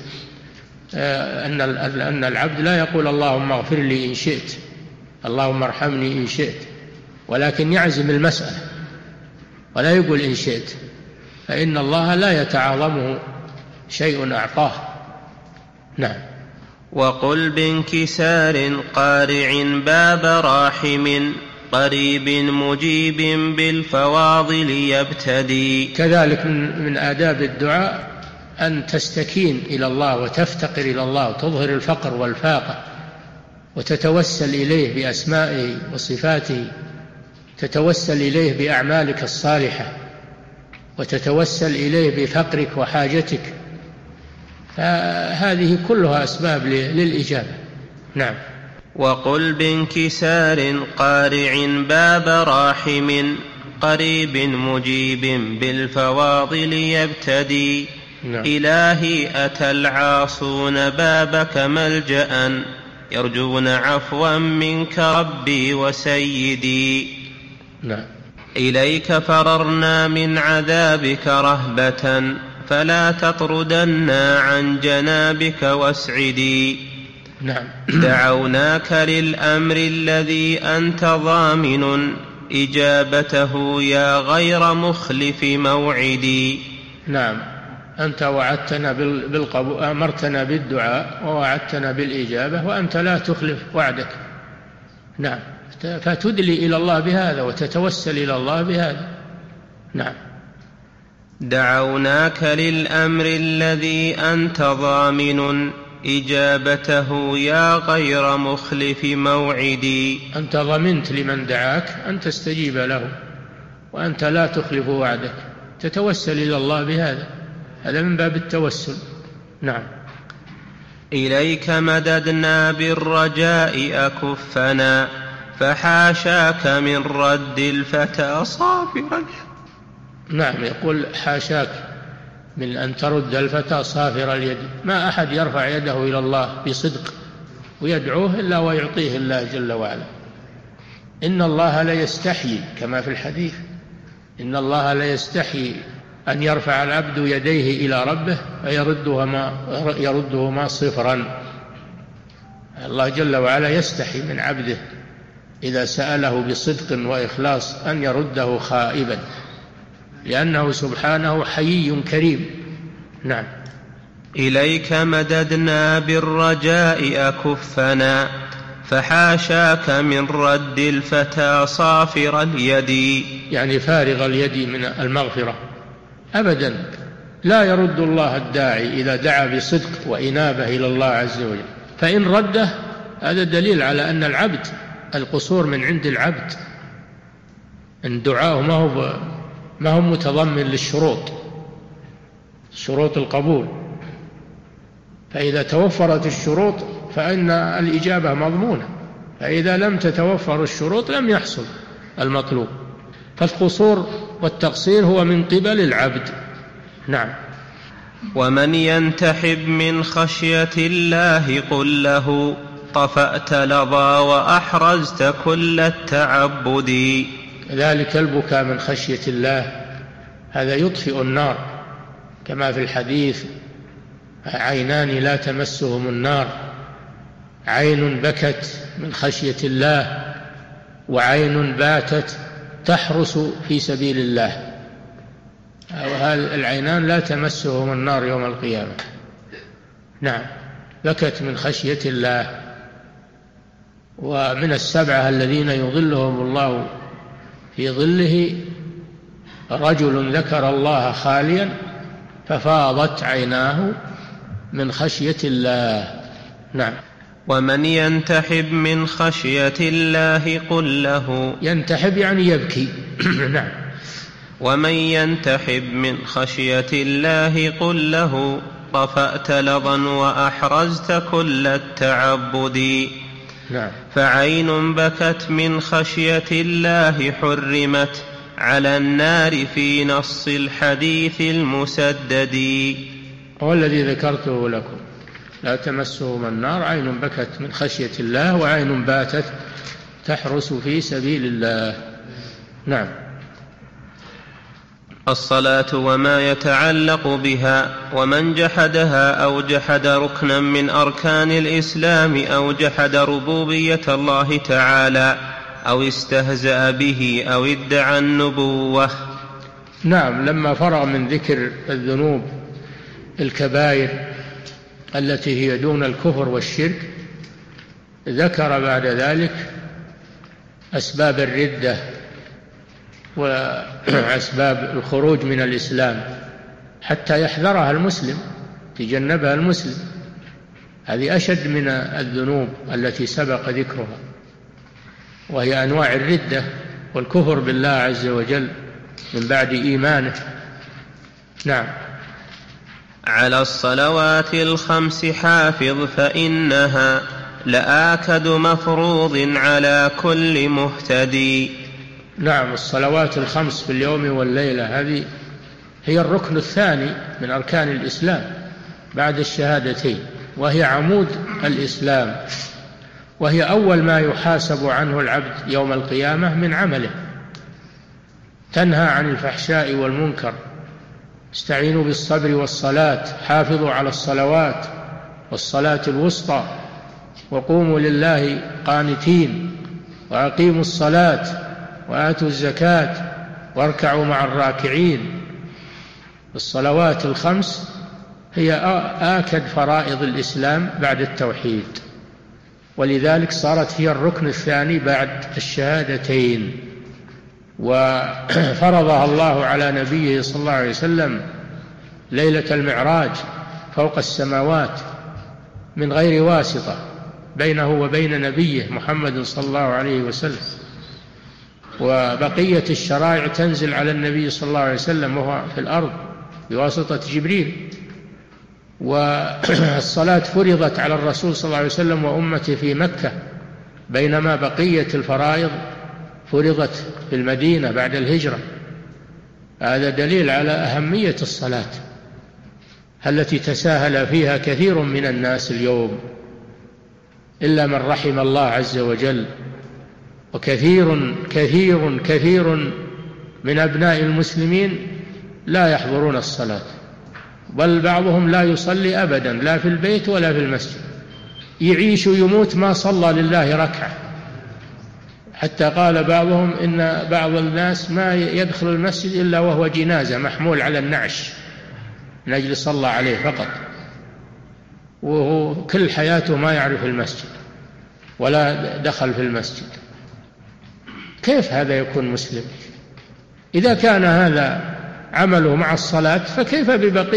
[SPEAKER 4] أن العبد لا يقول اللهم اغفر لي إن شئت، اللهم ارحمني إن شئت، ولكن يعزم المسألة ولا يقول إن شئت، فإن الله لا يتعاظمه شيء أعطاه. نعم.
[SPEAKER 3] وقل بانكسار قارع باب راحم قريب مجيب بالفواضل يبتدي.
[SPEAKER 4] كذلك من آداب الدعاء أن تستكين إلى الله وتفتقر إلى الله وتظهر الفقر والفاقة وتتوسل إليه بأسمائه وصفاته، تتوسل إليه بأعمالك الصالحة، وتتوسل إليه بفقرك وحاجتك. فهذه كلها أسباب للإجابة. نعم.
[SPEAKER 3] وقل بانكسار قارع باب راحم قريب مجيب بالفواضل يبتدي.
[SPEAKER 4] نعم.
[SPEAKER 3] إلهي أتى العاصون بابك ملجأ يرجون عفوا منك ربي وسيدي.
[SPEAKER 4] نعم.
[SPEAKER 3] إليك فررنا من عذابك رهبة فلا تطردنا عن جنابك واسعدي.
[SPEAKER 4] نعم.
[SPEAKER 3] دعوناك للأمر الذي أنت ضامن إجابته يا غير مخلف موعدي.
[SPEAKER 4] نعم. أنت وعدتنا بالقبول، أمرتنا بالدعاء ووعدتنا بالإجابة وأنت لا تخلف وعدك. نعم، فتدلي إلى الله بهذا وتتوسل إلى الله بهذا. نعم.
[SPEAKER 3] دعوناك للأمر الذي أنت ضامن إجابته يا غير مخلف موعدي.
[SPEAKER 4] أنت ضمنت لمن دعاك أن تستجيب له وأنت لا تخلف وعدك، تتوسل إلى الله بهذا، هذا من باب التوسل. نعم.
[SPEAKER 3] إليك مددنا بالرجاء أكفنا فحاشاك من رد الفتى صافرا.
[SPEAKER 4] نعم، يقول حاشاك من أن ترد الفتى صافر اليد. ما أحد يرفع يده إلى الله بصدق ويدعوه إلا ويعطيه الله جل وعلا. إن الله لا يستحيي كما في الحديث، إن الله لا يستحيي أن يرفع العبد يديه إلى ربه فيردهما صفرا. الله جل وعلا يستحي من عبده إذا سأله بصدق وإخلاص أن يرده خائبا، لأنه سبحانه حيي كريم. نعم.
[SPEAKER 3] إليك مددنا بالرجاء أكفنا فحاشاك من رد الفتى صافر اليد،
[SPEAKER 4] يعني فارغ اليد من المغفرة أبدا. لا يرد الله الداعي إذا دعا بصدق وإنابة إلى الله عز وجل، فإن رده هذا دليل على أن العبد القصور من عند العبد، أن دعاه ما هو متضمن للشروط، شروط القبول. فإذا توفرت الشروط فإن الإجابة مضمونة، فإذا لم تتوفر الشروط لم يحصل المطلوب. فالقصور والتقصير هو من قبل العبد. نعم.
[SPEAKER 3] ومن ينتحب من خشية الله قل له طفأت لظى وأحرزت كل التعبد.
[SPEAKER 4] ذلك البكاء من خشية الله هذا يطفئ النار، كما في الحديث: عينان لا تمسهم النار، عين بكت من خشية الله وعين باتت تحرس في سبيل الله. وهذه العينان لا تمسهم النار يوم القيامة. نعم، بكت من خشية الله. ومن السبعة الذين يظلهم الله في ظله رجل ذكر الله خاليا ففاضت عيناه من خشية الله. نعم.
[SPEAKER 3] ومن ينتحب من خشية الله قل له،
[SPEAKER 4] ينتحب يعني يبكي. نعم.
[SPEAKER 3] ومن ينتحب من خشية الله قل له طفأت لظا وأحرزت كل التعبد.
[SPEAKER 4] نعم.
[SPEAKER 3] فعين بكت من خشية الله حرمت على النار في نص الحديث المسدد.
[SPEAKER 4] هو الذي ذكرته لكم: لا تمسهم النار، عين بكت من خشية الله وعين باتت تحرس في سبيل الله. نعم.
[SPEAKER 3] الصلاة وما يتعلق بها، ومن جحدها أو جحد ركنا من أركان الإسلام أو جحد ربوبية الله تعالى أو استهزأ به أو ادعى النبوة.
[SPEAKER 4] نعم. لما فرغ من ذكر الذنوب الكبائر التي هي دون الكفر والشرك، ذكر بعد ذلك أسباب الردة وأسباب الخروج من الإسلام حتى يحذرها المسلم، تجنبها المسلم. هذه أشد من الذنوب التي سبق ذكرها، وهي أنواع الردة والكفر بالله عز وجل من بعد إيمانه. نعم.
[SPEAKER 3] على الصلوات الخمس حافظ فإنها لآكد مفروض على كل مهتدي.
[SPEAKER 4] نعم. الصلوات الخمس في اليوم والليلة هذه هي الركن الثاني من أركان الإسلام بعد الشهادتين، وهي عمود الإسلام، وهي أول ما يحاسب عنه العبد يوم القيامة من عمله. تنهى عن الفحشاء والمنكر، استعينوا بالصبر والصلاة، حافظوا على الصلوات والصلاة الوسطى، وقوموا لله قانتين، وأقيموا الصلاة وآتوا الزكاة واركعوا مع الراكعين. الصلوات الخمس هي آكد فرائض الإسلام بعد التوحيد، ولذلك صارت هي الركن الثاني بعد الشهادتين، وفرضها الله على نبيه صلى الله عليه وسلم ليلة المعراج فوق السماوات من غير واسطة بينه وبين نبيه محمد صلى الله عليه وسلم، وبقية الشرائع تنزل على النبي صلى الله عليه وسلم وهو في الأرض بواسطة جبريل. والصلاة فرضت على الرسول صلى الله عليه وسلم وأمته في مكة، بينما بقية الفرائض فرضت في المدينة بعد الهجرة. هذا دليل على أهمية الصلاة التي تساهل فيها كثير من الناس اليوم، إلا من رحم الله عز وجل. وكثير كثير كثير من أبناء المسلمين لا يحضرون الصلاة، بل بعضهم لا يصلي أبدا، لا في البيت ولا في المسجد، يعيش ويموت ما صلى لله ركعة. حتى قال بعضهم إن بعض الناس ما يدخل المسجد إلا وهو جنازة محمول على النعش من أجل صلى عليه فقط، وهو كل حياته ما يعرف المسجد ولا دخل في المسجد. كيف هذا يكون مسلم؟ إذا كان هذا عمله مع الصلاة فكيف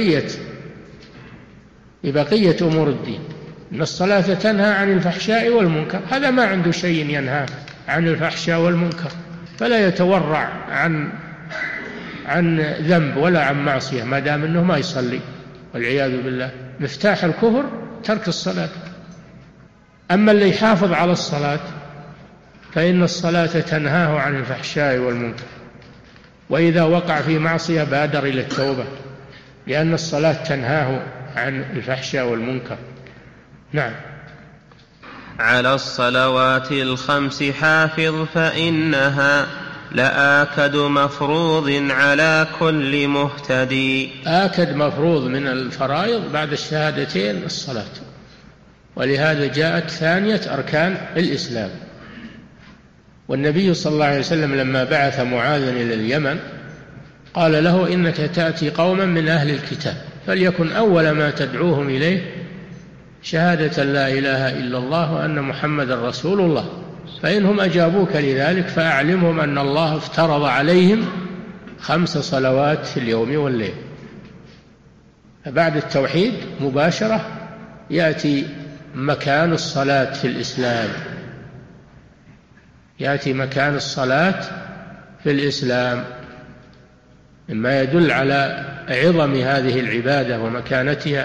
[SPEAKER 4] ببقية أمور الدين؟ إن الصلاة تنهى عن الفحشاء والمنكر، هذا ما عنده شيء ينهى عن الفحشاء والمنكر، فلا يتورع عن ذنب ولا عن معصية ما دام أنه ما يصلي، والعياذ بالله. مفتاح الكفر ترك الصلاة. أما اللي يحافظ على الصلاة فإن الصلاة تنهاه عن الفحشاء والمنكر، وإذا وقع في معصية بادر إلى التوبة، لأن الصلاة تنهاه عن الفحشاء والمنكر. نعم.
[SPEAKER 3] على الصلوات الخمس حافظ فإنها لآكد مفروض على كل مهتدي.
[SPEAKER 4] آكد مفروض من الفرائض بعد الشهادتين الصلاة، ولهذا جاءت ثانية أركان الإسلام. والنبي صلى الله عليه وسلم لما بعث معاذا إلى اليمن قال له إنك تأتي قوما من أهل الكتاب، فليكن أول ما تدعوهم إليه شهادة لا إله إلا الله وأن محمد رسول الله، فإنهم أجابوك لذلك فأعلمهم أن الله افترض عليهم 5 صلوات في اليوم والليل. فبعد التوحيد مباشرة يأتي مكان الصلاة في الإسلام، يأتي مكان الصلاة في الإسلام، مما يدل على عظم هذه العبادة ومكانتها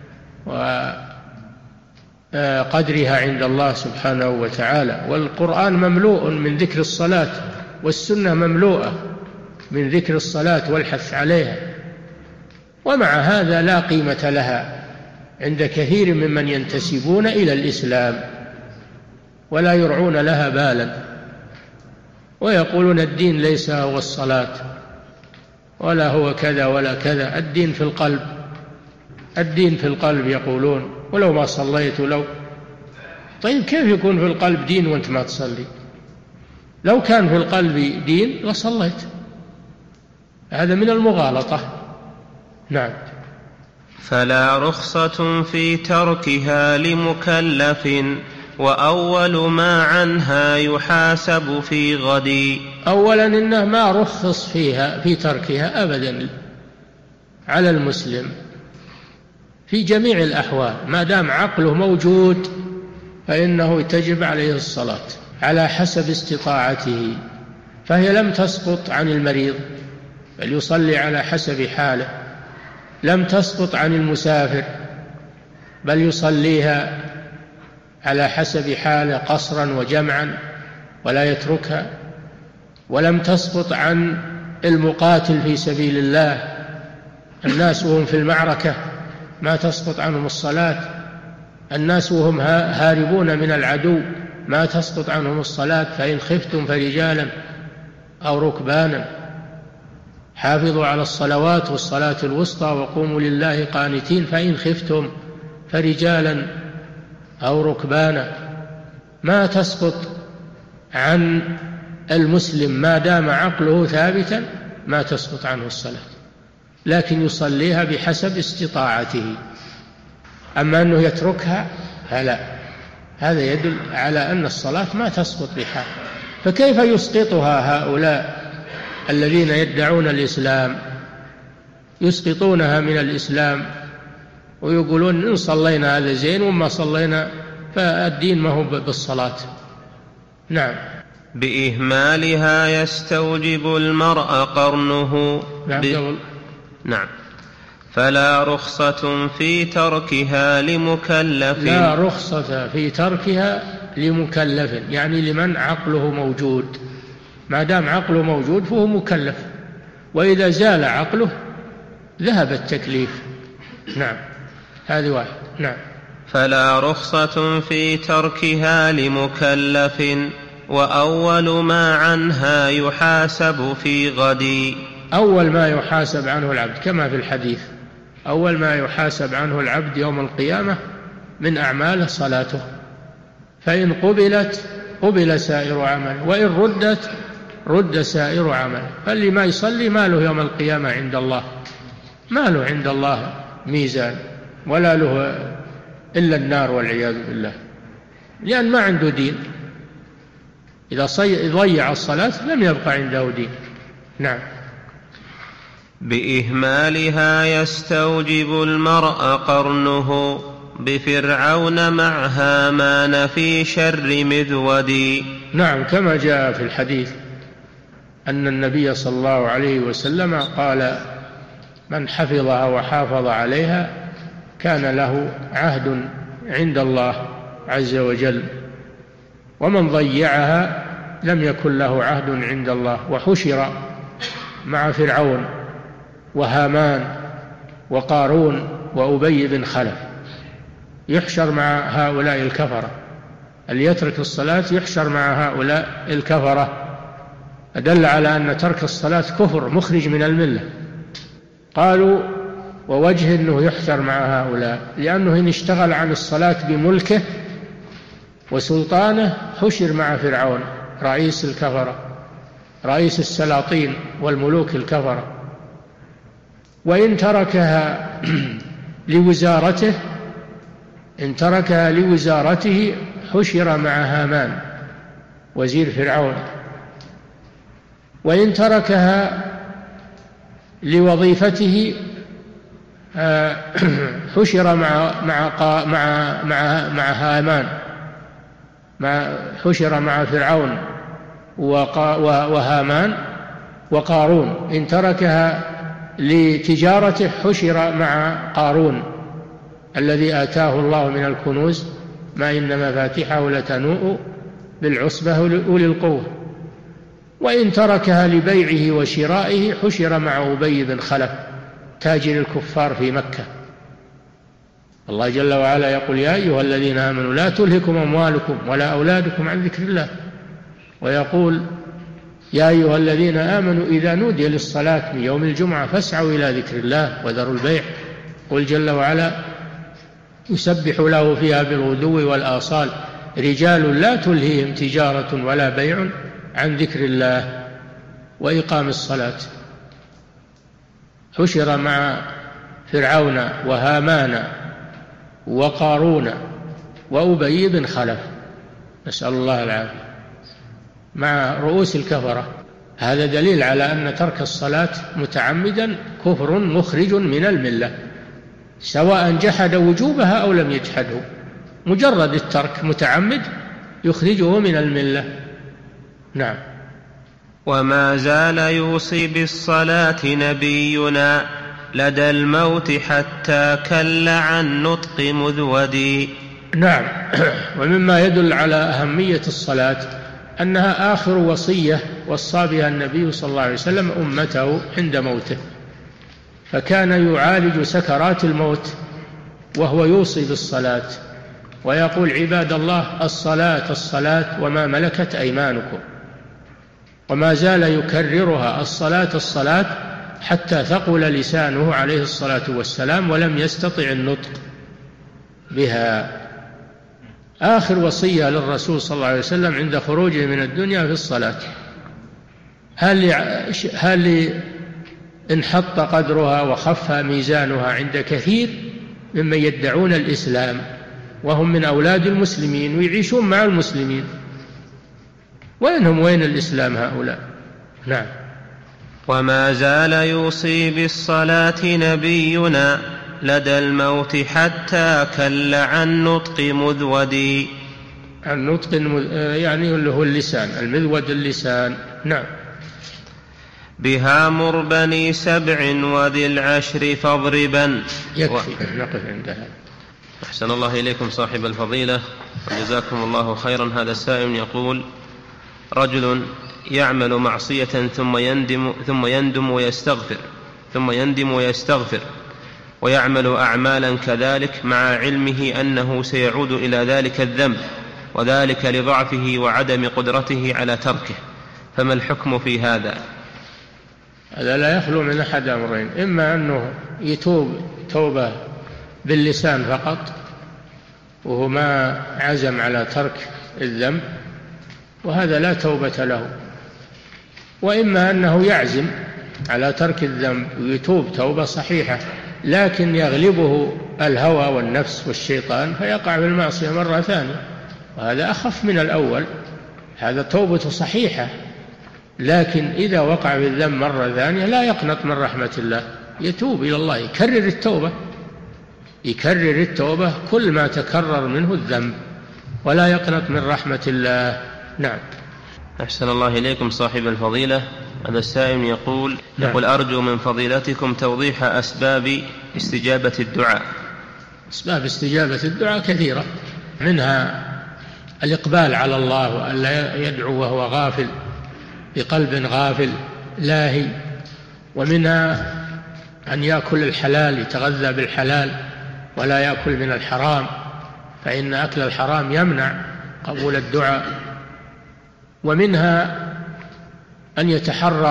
[SPEAKER 4] وقدرها عند الله سبحانه وتعالى. والقرآن مملوء من ذكر الصلاة، والسنة مملوءة من ذكر الصلاة والحث عليها، ومع هذا لا قيمة لها عند كثير ممن ينتسبون إلى الإسلام ولا يرعون لها بالا، ويقولون الدين ليس هو الصلاة ولا هو كذا ولا كذا، الدين في القلب، الدين في القلب يقولون، ولو ما صليت لو. طيب كيف يكون في القلب دين وانت ما تصلي؟ لو كان في القلب دين لصليت. هذا من المغالطة. نعم.
[SPEAKER 3] فلا رخصة في تركها لمكلف، وأول ما عنها يحاسب في غد.
[SPEAKER 4] أولا إنه ما رخص فيها في تركها أبدا على المسلم في جميع الأحوال، ما دام عقله موجود فإنه تجب عليه الصلاة على حسب استطاعته، فهي لم تسقط عن المريض بل يصلي على حسب حاله، لم تسقط عن المسافر بل يصليها على حسب حاله قصرا وجمعا ولا يتركها، ولم تسقط عن المقاتل في سبيل الله، الناس وهم في المعركة ما تسقط عنهم الصلاة، الناس وهم هاربون من العدو ما تسقط عنهم الصلاة، فإن خفتم فرجالا أو ركبانا. حافظوا على الصلوات والصلاة الوسطى وقوموا لله قانتين، فإن خفتم فرجالا أو ركبانا. ما تسقط عن المسلم ما دام عقله ثابتا، ما تسقط عنه الصلاة. لكن يصليها بحسب استطاعته. أما أنه يتركها فلا، هذا يدل على أن الصلاة ما تسقط بحال. فكيف يسقطها هؤلاء الذين يدعون الإسلام؟ يسقطونها من الإسلام ويقولون إن صلينا هذا زين وما صلينا فالدين ما هو بالصلاة. نعم.
[SPEAKER 3] بإهمالها يستوجب المرء قرنه. نعم. فلا رخصة في تركها لمكلف.
[SPEAKER 4] لا رخصة في تركها لمكلف، يعني لمن عقله موجود. ما دام عقله موجود فهو مكلف، وإذا زال عقله ذهب التكليف. نعم، هذه واحد. نعم.
[SPEAKER 3] فلا رخصة في تركها لمكلف، وأول ما عنها يحاسب في غد.
[SPEAKER 4] أول ما يحاسب عنه العبد كما في الحديث، أول ما يحاسب عنه العبد يوم القيامة من أعماله صلاته، فإن قبلت قبل سائر عمله، وإن ردت رد سائر عمله. فاللي ما يصلي ما له يوم القيامة عند الله، ما له عند الله ميزان، ولا له إلا النار والعياذ بالله، لأن ما عنده دين. إذا ضيع الصلاة لم يبقى عنده دين. نعم.
[SPEAKER 3] بإهمالها يستوجب المرء قرنه، بفرعون مع هامان في شر مذود.
[SPEAKER 4] نعم، كما جاء في الحديث أن النبي صلى الله عليه وسلم قال: من حفظها وحافظ عليها كان له عهد عند الله عز وجل، ومن ضيعها لم يكن له عهد عند الله. وحشر مع فرعون وهامان وقارون وأبي بن خلف، يحشر مع هؤلاء الكفرة. اللي يترك الصلاة يحشر مع هؤلاء الكفرة. أدل على أن ترك الصلاة كفر مخرج من الملة. قالوا ووجه أنه يحشر مع هؤلاء لأنه إن اشتغل عن الصلاة بملكه وسلطانه حشر مع فرعون رئيس الكفرة، رئيس السلاطين والملوك الكفرة. وإن تركها لوزارته، إن تركها لوزارته حشر مع هامان وزير فرعون. وإن تركها لوظيفته حشر مع هامان، حشر مع فرعون وهامان وقارون. إن تركها لتجارته حشر مع قارون الذي آتاه الله من الكنوز ما إن مفاتحه لتنوء بالعصبة أولي القوة. وإن تركها لبيعه وشرائه حشر مع أبي بن خلف تاجر الكفار في مكة. الله جل وعلا يقول: يا أيها الذين آمنوا لا تلهكم أموالكم ولا أولادكم عن ذكر الله. ويقول: يا أيها الذين آمنوا إذا نودي للصلاة من يوم الجمعة فاسعوا إلى ذكر الله وذروا البيع. قل جل وعلا: يسبح له فيها بالغدو والآصال رجال لا تلهيهم تجارة ولا بيع عن ذكر الله وإقام الصلاة. حشر مع فرعون وهامان وقارون وأبي بن خلف، نسأل الله العافية، مع رؤوس الكفرة. هذا دليل على أن ترك الصلاة متعمدا كفر مخرج من الملة، سواء جحد وجوبها أو لم يجحده. مجرد الترك متعمد يخرجه من الملة. نعم.
[SPEAKER 3] وما زال يوصي بالصلاة نبينا لدى الموت حتى كل عن نطق مذود.
[SPEAKER 4] نعم. ومما يدل على أهمية الصلاة أنها آخر وصية وصى بها النبي صلى الله عليه وسلم أمته عند موته، فكان يعالج سكرات الموت وهو يوصي بالصلاة ويقول: عباد الله الصلاة الصلاة وما ملكت أيمانكم. وما زال يكررها: الصلاة الصلاة، حتى ثقل لسانه عليه الصلاة والسلام ولم يستطع النطق بها. آخر وصية للرسول صلى الله عليه وسلم عند خروجه من الدنيا في الصلاة. هل انحط قدرها وخف ميزانها عند كثير ممن يدعون الإسلام وهم من أولاد المسلمين ويعيشون مع المسلمين. وين الإسلام هؤلاء؟ نعم.
[SPEAKER 3] وما زال يوصي بالصلاة نبينا لدى الموت حتى كل عن نطق مذودي.
[SPEAKER 4] عن نطق يعني اللي هو اللسان، المذود اللسان. نعم.
[SPEAKER 3] بها مر بني 7 وذي العشر فاضربا.
[SPEAKER 4] يكفي نقف عند هذا.
[SPEAKER 3] أحسن الله إليكم صاحب الفضيلة وجزاكم الله خيرا. هذا السائل يقول: رجل يعمل معصية ثم يندم ويستغفر ويعمل أعمالا كذلك مع علمه أنه سيعود إلى ذلك الذنب، وذلك لضعفه وعدم قدرته على تركه، فما الحكم في هذا؟
[SPEAKER 4] هذا لا يخلو من أحد أمرين: إما أنه يتوب توبة باللسان فقط وهو ما عزم على ترك الذنب، وهذا لا توبة له، وإما أنه يعزم على ترك الذنب ويتوب توبة صحيحة، لكن يغلبه الهوى والنفس والشيطان فيقع في المعصية مرة ثانية، وهذا أخف من الأول. هذا توبة صحيحة، لكن إذا وقع في الذنب مرة ثانية لا يقنط من رحمة الله، يتوب إلى الله، يكرر التوبة كل ما تكرر منه الذنب، ولا يقنط من رحمة الله. نعم.
[SPEAKER 3] أحسن الله إليكم صاحب الفضيلة. هذا السائل يقول: أرجو من فضيلتكم توضيح أسباب استجابة الدعاء.
[SPEAKER 4] أسباب استجابة الدعاء كثيرة، منها الإقبال على الله وألا يدعو وهو غافل بقلب غافل لاهي، ومنها أن يأكل الحلال، يتغذى بالحلال ولا يأكل من الحرام، فإن أكل الحرام يمنع قبول الدعاء، ومنها أن يتحرى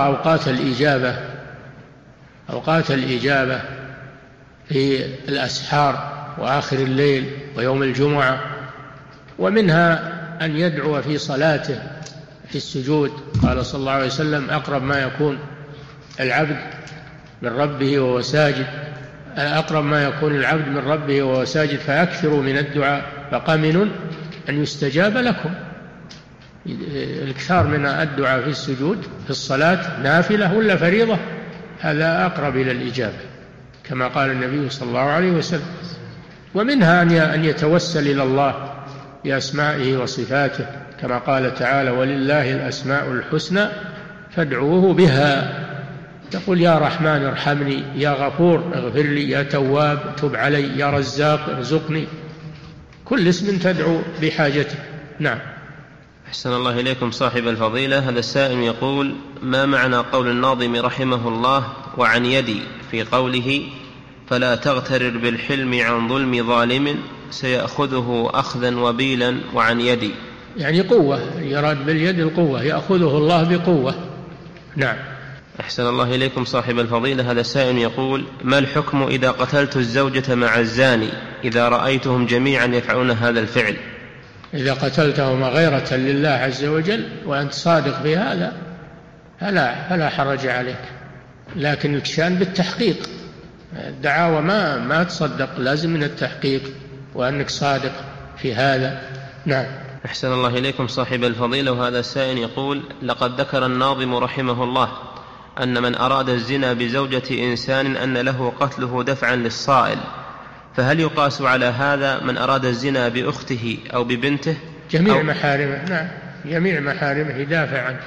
[SPEAKER 4] أوقات الإجابة في الأسحار وآخر الليل ويوم الجمعة، ومنها أن يدعو في صلاته في السجود. قال صلى الله عليه وسلم: أقرب ما يكون العبد من ربه وهو ساجد، فأكثروا من الدعاء فقمن أن يستجاب لكم. الإكثار من الدعاء في السجود في الصلاة، نافلة ولا فريضة، هذا أقرب إلى الإجابة كما قال النبي صلى الله عليه وسلم. ومنها أن يتوسل إلى الله بأسمائه وصفاته كما قال تعالى: ولله الأسماء الحسنى فادعوه بها. تقول: يا رحمن ارحمني، يا غفور اغفر لي، يا تواب تب علي، يا رزاق ارزقني، كل اسم تدعو بحاجته. نعم.
[SPEAKER 3] أحسن الله إليكم صاحب الفضيلة. هذا السائل يقول: ما معنى قول الناظم رحمه الله وعن يدي في قوله: فلا تغترر بالحلم عن ظلم ظالم سيأخذه أخذا وبيلا وعن يدي؟
[SPEAKER 4] يعني قوة، يراد باليد القوة، يأخذه الله بقوة. نعم.
[SPEAKER 3] أحسن الله إليكم صاحب الفضيلة. هذا السائل يقول: ما الحكم إذا قتلت الزوجة مع الزاني إذا رأيتهم جميعا يفعلون هذا الفعل؟
[SPEAKER 4] إذا قتلتهما غيرة لله عز وجل وأنت صادق في هذا فلا حرج عليك، لكن الشأن بالتحقيق. الدعاوى ما تصدق، لازم من التحقيق وأنك صادق في هذا. نعم.
[SPEAKER 3] أحسن الله إليكم صاحب الفضيلة. وهذا السائل يقول: لقد ذكر الناظم رحمه الله أن من أراد الزنا بزوجة إنسان أن له قتله دفعا للصائل، فهل يقاس على هذا من أراد الزنا بأخته أو ببنته؟
[SPEAKER 4] جميع محارمه. نعم، جميع محارمه يدافع عنه،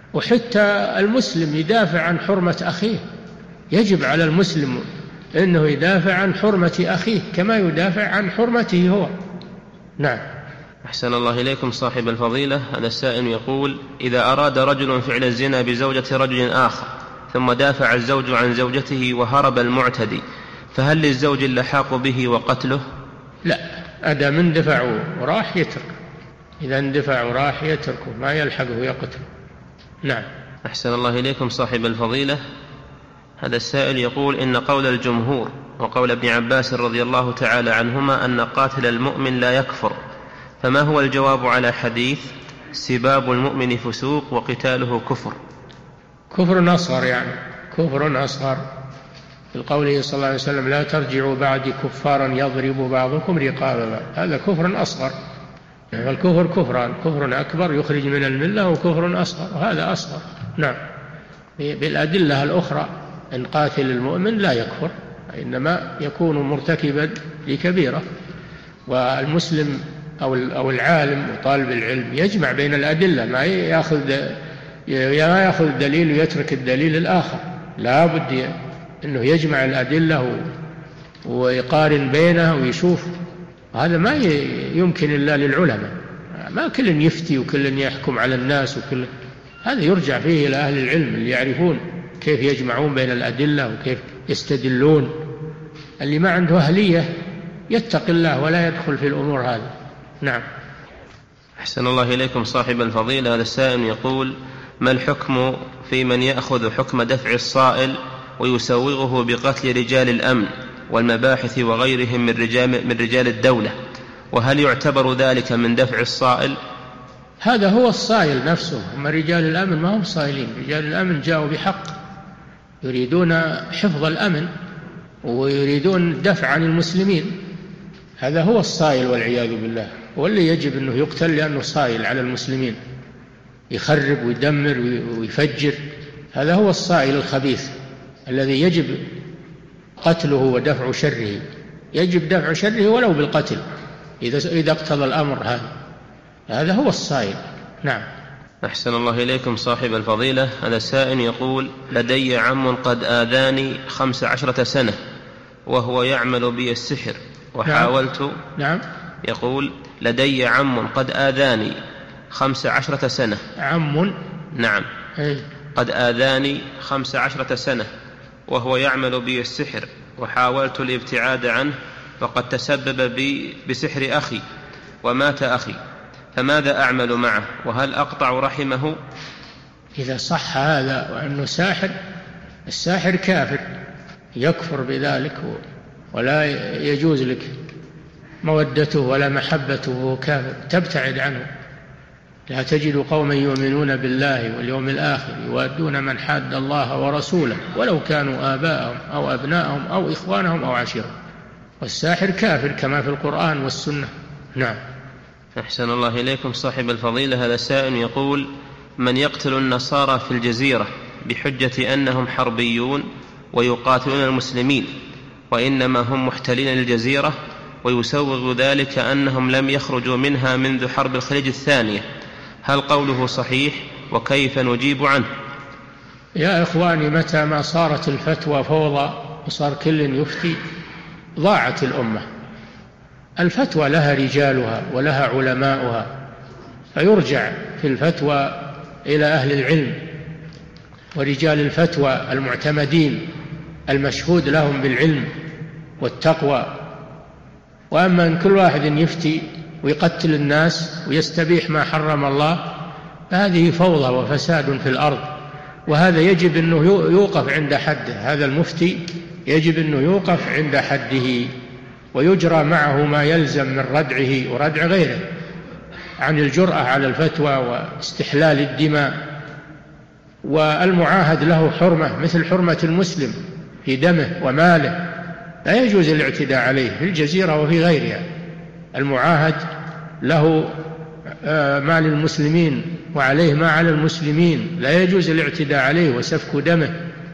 [SPEAKER 4] وحتى المسلم يدافع عن حرمة أخيه. يجب على المسلم أنه يدافع عن حرمة أخيه كما يدافع عن حرمته هو. نعم.
[SPEAKER 3] أحسن الله إليكم صاحب الفضيلة. هذا السائل يقول: إذا أراد رجل فعل الزنا بزوجة رجل آخر ثم دافع الزوج عن زوجته وهرب المعتدي، فهل للزوج اللحاق به وقتله؟
[SPEAKER 4] لا، أدى من دفعه وراح يترك، إذا اندفع وراح يتركه، ما يلحقه يقتله. نعم.
[SPEAKER 3] أحسن الله إليكم صاحب الفضيلة. هذا السائل يقول: إن قول الجمهور وقول ابن عباس رضي الله تعالى عنهما أن قاتل المؤمن لا يكفر، فما هو الجواب على حديث سباب المؤمن فسوق وقتاله كفر؟
[SPEAKER 4] كفر أصغر، يعني كفر أصغر. في قوله صلى الله عليه وسلم لا ترجعوا بعد كفارا يضرب بعضكم رقاب بعض، هذا كفر أصغر. والكفر كفران، كفر أكبر يخرج من الملة وكفر أصغر، وهذا أصغر. نعم، بالأدلة الأخرى أن قاتل المؤمن لا يكفر، إنما يكون مرتكبا لكبيرة. والمسلم أو العالم وطالب العلم يجمع بين الأدلة، ما يأخذ دليل ويترك الدليل الآخر، لا بد أنه يجمع الأدلة ويقارن بينها ويشوف. هذا ما يمكن إلا للعلماء، ما كل يفتي وكل يحكم على الناس وكل هذا يرجع فيه إلى أهل العلم اللي يعرفون كيف يجمعون بين الأدلة وكيف يستدلون. اللي ما عنده أهلية يتقي الله ولا يدخل في الأمور هذه. نعم.
[SPEAKER 3] أحسن الله إليكم صاحب الفضيلة. هذا السائل يقول: ما الحكم في من يأخذ حكم دفع الصائل ويسوغه بقتل رجال الأمن والمباحث وغيرهم من رجال الدولة، وهل يعتبر ذلك من دفع الصائل؟
[SPEAKER 4] هذا هو الصائل نفسه، أما رجال الأمن ما هم صائلين. رجال الأمن جاءوا بحق، يريدون حفظ الأمن ويريدون الدفع عن المسلمين. هذا هو الصائل والعياذ بالله، واللي يجب أنه يقتل لأنه صائل على المسلمين، يخرب ويدمر ويفجر. هذا هو الصائل الخبيث الذي يجب قتله ودفع شره، يجب دفع شره ولو بالقتل إذا اقتضى الأمر. هذا هو الصائل. نعم.
[SPEAKER 3] أحسن الله إليكم صاحب الفضيلة. هذا سائل يقول: لدي عم قد آذاني 15 سنة وهو يعمل بي السحر وحاولت.
[SPEAKER 4] نعم.
[SPEAKER 3] يقول: لدي عم قد آذاني 15 سنة.
[SPEAKER 4] عم.
[SPEAKER 3] نعم. قد آذاني 15 سنة وهو يعمل بي السحر وحاولت الابتعاد عنه، وقد تسبب بي بسحر أخي ومات أخي، فماذا أعمل معه؟ وهل أقطع رحمه؟
[SPEAKER 4] إذا صح هذا وأنه ساحر، الساحر كافر يكفر بذلك ولا يجوز لك مودته ولا محبته، وهو كافر تبتعد عنه. لا تجد قوما يؤمنون بالله واليوم الآخر يوادون من حاد الله ورسوله ولو كانوا آباءهم أو أبناءهم أو إخوانهم أو عشيرهم. والساحر كافر كما في القرآن والسنة. نعم.
[SPEAKER 3] أحسن الله إليكم صاحب الفضيلة. هذا سائل يقول: من يقتل النصارى في الجزيرة بحجة أنهم حربيون ويقاتلون المسلمين وإنما هم محتلين الجزيرة، ويسوغ ذلك أنهم لم يخرجوا منها منذ حرب الخليج الثانية، هل قوله صحيح؟ وكيف نجيب عنه؟
[SPEAKER 4] يا إخواني، متى ما صارت الفتوى فوضى وصار كل يفتي ضاعت الأمة. الفتوى لها رجالها ولها علماؤها، فيرجع في الفتوى إلى أهل العلم ورجال الفتوى المعتمدين المشهود لهم بالعلم والتقوى. وأما أن كل واحد يفتي ويقتل الناس ويستبيح ما حرم الله، فهذه فوضى وفساد في الأرض، وهذا يجب أنه يوقف عند حده. هذا المفتي يجب أنه يوقف عند حده ويجرى معه ما يلزم من ردعه وردع غيره عن الجرأة على الفتوى واستحلال الدماء. والمعاهد له حرمة مثل حرمة المسلم في دمه وماله، لا يجوز الاعتداء عليه في الجزيرة وفي غيرها. المعاهد له مال المسلمين وعليه ما على المسلمين، لا يجوز الاعتداء عليه وسفك دمه.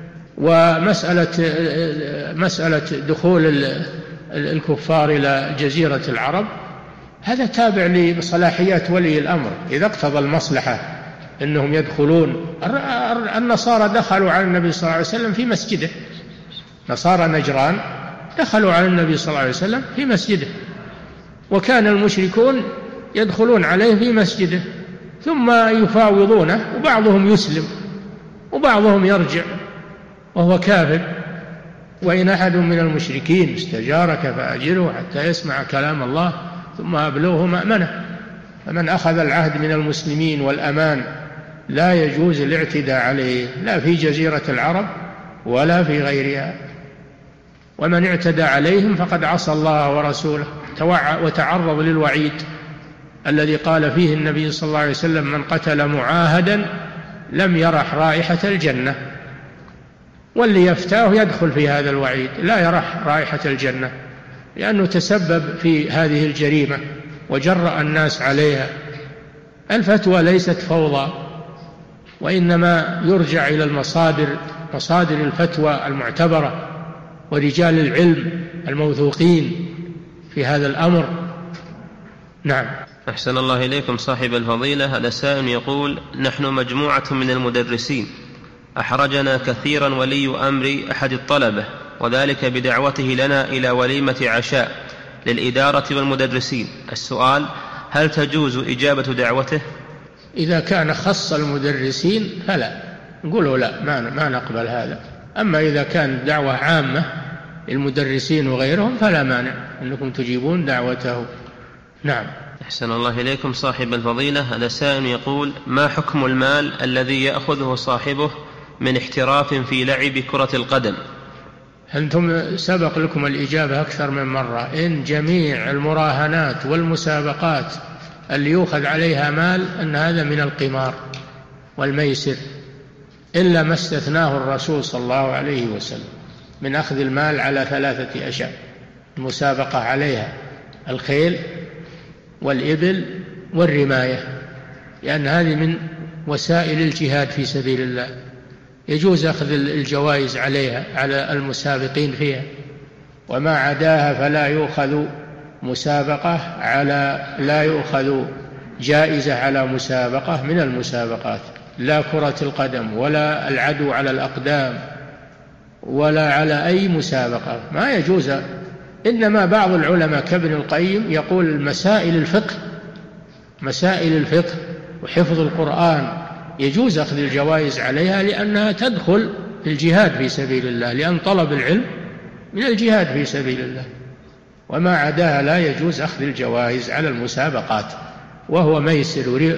[SPEAKER 4] ومسألة دخول الكفار إلى جزيرة العرب هذا تابع لصلاحيات ولي الأمر، إذا اقتضى المصلحة أنهم يدخلون. النصارى دخلوا على النبي صلى الله عليه وسلم في مسجده، نصارى نجران دخلوا على النبي صلى الله عليه وسلم في مسجده، وكان المشركون يدخلون عليه في مسجده ثم يفاوضونه، وبعضهم يسلم وبعضهم يرجع وهو كافر. وإن أحد من المشركين استجارك فأجره حتى يسمع كلام الله ثم أبلغه مأمنه. فمن أخذ العهد من المسلمين والأمان لا يجوز الاعتداء عليه، لا في جزيرة العرب ولا في غيرها. ومن اعتدى عليهم فقد عصى الله ورسوله وتعرض للوعيد الذي قال فيه النبي صلى الله عليه وسلم: من قتل معاهدا لم يرح رائحة الجنة. واللي يفتاه يدخل في هذا الوعيد، لا يرح رائحة الجنة، لأنه تسبب في هذه الجريمة وجرأ الناس عليها. الفتوى ليست فوضى، وإنما يرجع إلى مصادر الفتوى المعتبرة ورجال العلم الموثوقين في هذا الأمر. نعم.
[SPEAKER 3] أحسن الله إليكم صاحب الفضيلة. هذا سائل يقول: نحن مجموعة من المدرسين، أحرجنا كثيرا ولي أمر أحد الطلبة، وذلك بدعوته لنا إلى وليمة عشاء للإدارة والمدرسين. السؤال: هل تجوز إجابة دعوته؟
[SPEAKER 4] إذا كان خص المدرسين فلا، نقوله لا، ما نقبل هذا. أما إذا كان دعوة عامة للمدرسين وغيرهم فلا مانع أنكم تجيبون دعوته. نعم.
[SPEAKER 3] أحسن الله إليكم صاحب الفضيلة. هذا سائل يقول: ما حكم المال الذي يأخذه صاحبه من احتراف في لعب كرة القدم؟
[SPEAKER 4] أنتم سبق لكم الإجابة أكثر من مرة، إن جميع المراهنات والمسابقات اللي يؤخذ عليها مال أن هذا من القمار والميسر، إلا ما استثناه الرسول صلى الله عليه وسلم من أخذ المال على 3 أشياء: المسابقة عليها الخيل والإبل والرماية، لأن هذه من وسائل الجهاد في سبيل الله، يجوز أخذ الجوائز عليها على المسابقين فيها. وما عداها فلا يؤخذ لا يؤخذ جائزة على مسابقة من المسابقات، لا كرة القدم ولا العدو على الأقدام ولا على أي مسابقة، ما يجوز. إنما بعض العلماء كابن القيم يقول مسائل الفقه وحفظ القرآن يجوز أخذ الجوائز عليها، لأنها تدخل في الجهاد في سبيل الله، لأن طلب العلم من الجهاد في سبيل الله. وما عداها لا يجوز أخذ الجوائز على المسابقات، وهو ميسر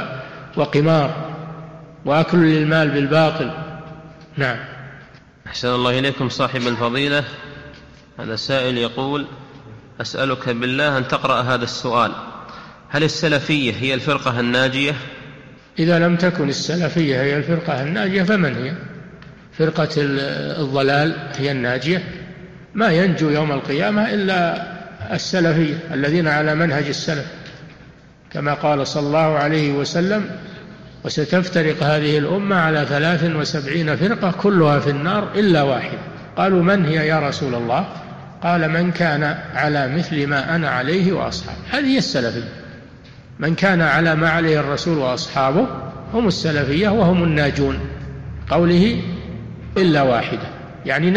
[SPEAKER 4] وقمار وأكل للمال بالباطل. نعم.
[SPEAKER 3] أحسن الله إليكم صاحب الفضيلة. هذا سائل يقول: أسألك بالله أن تقرأ هذا السؤال: هل السلفية هي الفرقة الناجية؟
[SPEAKER 4] إذا لم تكن السلفية هي الفرقة الناجية فمن هي؟ فرقة الضلال هي الناجية؟ ما ينجو يوم القيامة إلا السلفية الذين على منهج السلف، كما قال صلى الله عليه وسلم: وستفترق هذه الأمة على 73 فرقة كلها في النار إلا واحدة. قالوا: من هي يا رسول الله؟ قال: من كان على مثل ما أنا عليه وأصحابي. هذه هي السلفية، من كان على ما عليه الرسول وأصحابه هم السلفية وهم الناجون. قوله إلا واحدة يعني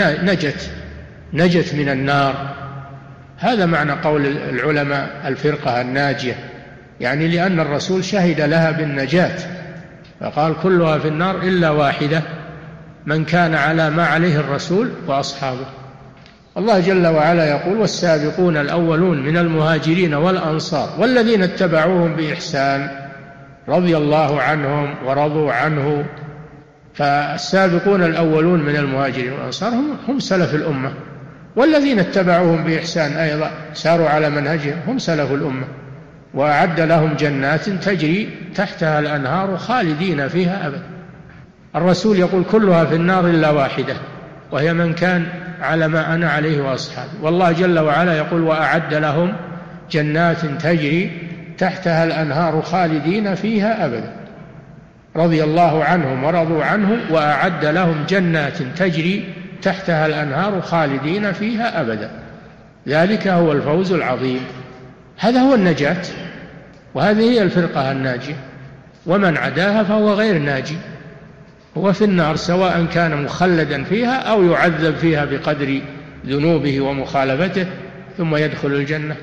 [SPEAKER 4] نجت من النار، هذا معنى قول العلماء الفرقة الناجية، يعني لأن الرسول شهد لها بالنجاة، فقال: كلها في النار إلا واحدة، من كان على ما عليه الرسول وأصحابه. الله جل وعلا يقول: والسابقون الأولون من المهاجرين والأنصار والذين اتبعوهم بإحسان رضي الله عنهم ورضوا عنه. فالسابقون الأولون من المهاجرين والأنصار هم سلف الأمة، والذين اتبعوهم بإحسان أيضا ساروا على منهجهم هم سلف الأمة، وأعد لهم جنات تجري تحتها الأنهار خالدين فيها أبدا. الرسول يقول: كلها في النار إلا واحدة، وهي من كان على ما أنا عليه وأصحابي. والله جل وعلا يقول: وأعد لهم جنات تجري تحتها الأنهار خالدين فيها أبدا، رضي الله عنهم ورضوا عنه، وأعد لهم جنات تجري تحتها الأنهار خالدين فيها أبدا، ذلك هو الفوز العظيم. هذا هو النجاة، وهذه هي الفرقة الناجية. ومن عداها فهو غير ناجي، هو في النار، سواء كان مخلدا فيها أو يعذب فيها بقدر ذنوبه ومخالفته ثم يدخل الجنة.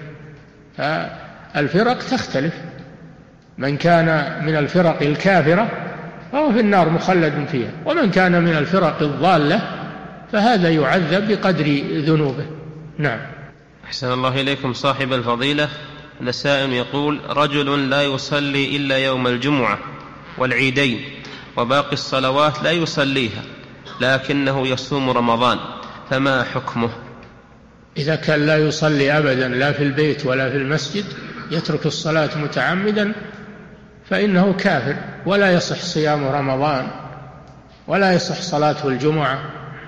[SPEAKER 4] فالفرق تختلف، من كان من الفرق الكافرة فهو في النار مخلد فيها، ومن كان من الفرق الضالة فهذا يعذب بقدر ذنوبه. نعم.
[SPEAKER 3] أحسن الله إليكم صاحب الفضيلة. السائل يقول: رجل لا يصلي إلا يوم الجمعة والعيدين، وباقي الصلوات لا يصليها، لكنه يصوم رمضان، فما حكمه؟
[SPEAKER 4] إذا كان لا يصلي أبدا لا في البيت ولا في المسجد، يترك الصلاة متعمدا، فإنه كافر، ولا يصح صيام رمضان ولا يصح صلاته الجمعة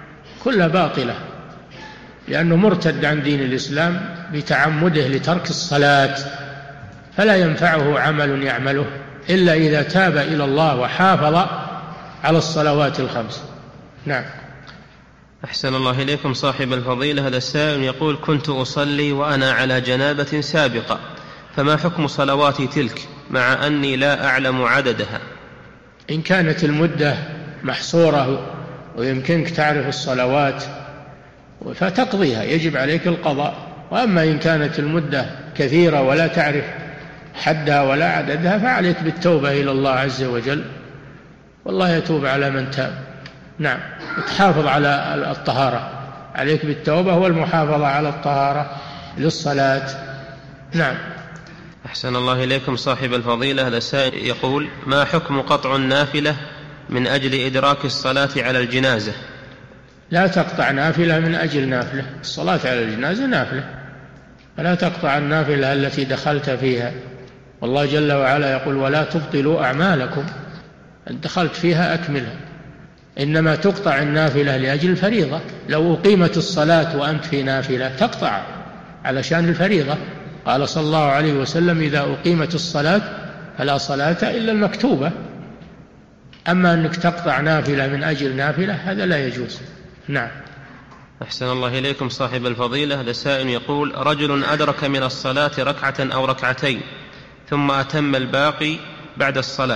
[SPEAKER 4] كلها باطلة، لأنه مرتد عن دين الإسلام بتعمده لترك الصلاة، فلا ينفعه عمل يعمله إلا إذا تاب إلى الله وحافظ على الصلوات الخمس. نعم.
[SPEAKER 3] أحسن الله إليكم صاحب الفضيلة. هذا السائل يقول: كنت أصلي وأنا على جنابة سابقة، فما حكم صلواتي تلك مع أني لا أعلم عددها؟
[SPEAKER 4] إن كانت المدة محصورة ويمكنك تعرف الصلوات فتقضيها، يجب عليك القضاء. وأما إن كانت المدة كثيرة ولا تعرف حدها ولا عددها فعليك بالتوبة إلى الله عز وجل، والله يتوب على من تاب. نعم. تحافظ على الطهارة، عليك بالتوبة والمحافظة على الطهارة للصلاة. نعم.
[SPEAKER 3] أحسن الله إليكم صاحب الفضيلة. هذا السائل يقول: ما حكم قطع النافلة من أجل إدراك الصلاة على الجنازة؟
[SPEAKER 4] لا تقطع نافلة من أجل نافلة، الصلاة على الجنازة نافلة، فلا تقطع النافلة التي دخلت فيها. والله جل وعلا يقول: ولا تبطلوا أعمالكم، أن دخلت فيها أكملها. إنما تقطع النافلة لأجل الفريضة. لو أقيمت الصلاة وأنت في نافلة تقطع علشان الفريضة. قال صلى الله عليه وسلم: إذا أقيمت الصلاة فلا صلاة إلا المكتوبة. أما أنك تقطع نافلة من أجل نافلة هذا لا يجوز. نعم.
[SPEAKER 3] أحسن الله إليكم صاحب الفضيلة. هذا سائل يقول: رجل أدرك من الصلاة ركعة أو ركعتين ثم أتم الباقي بعد الصلاة،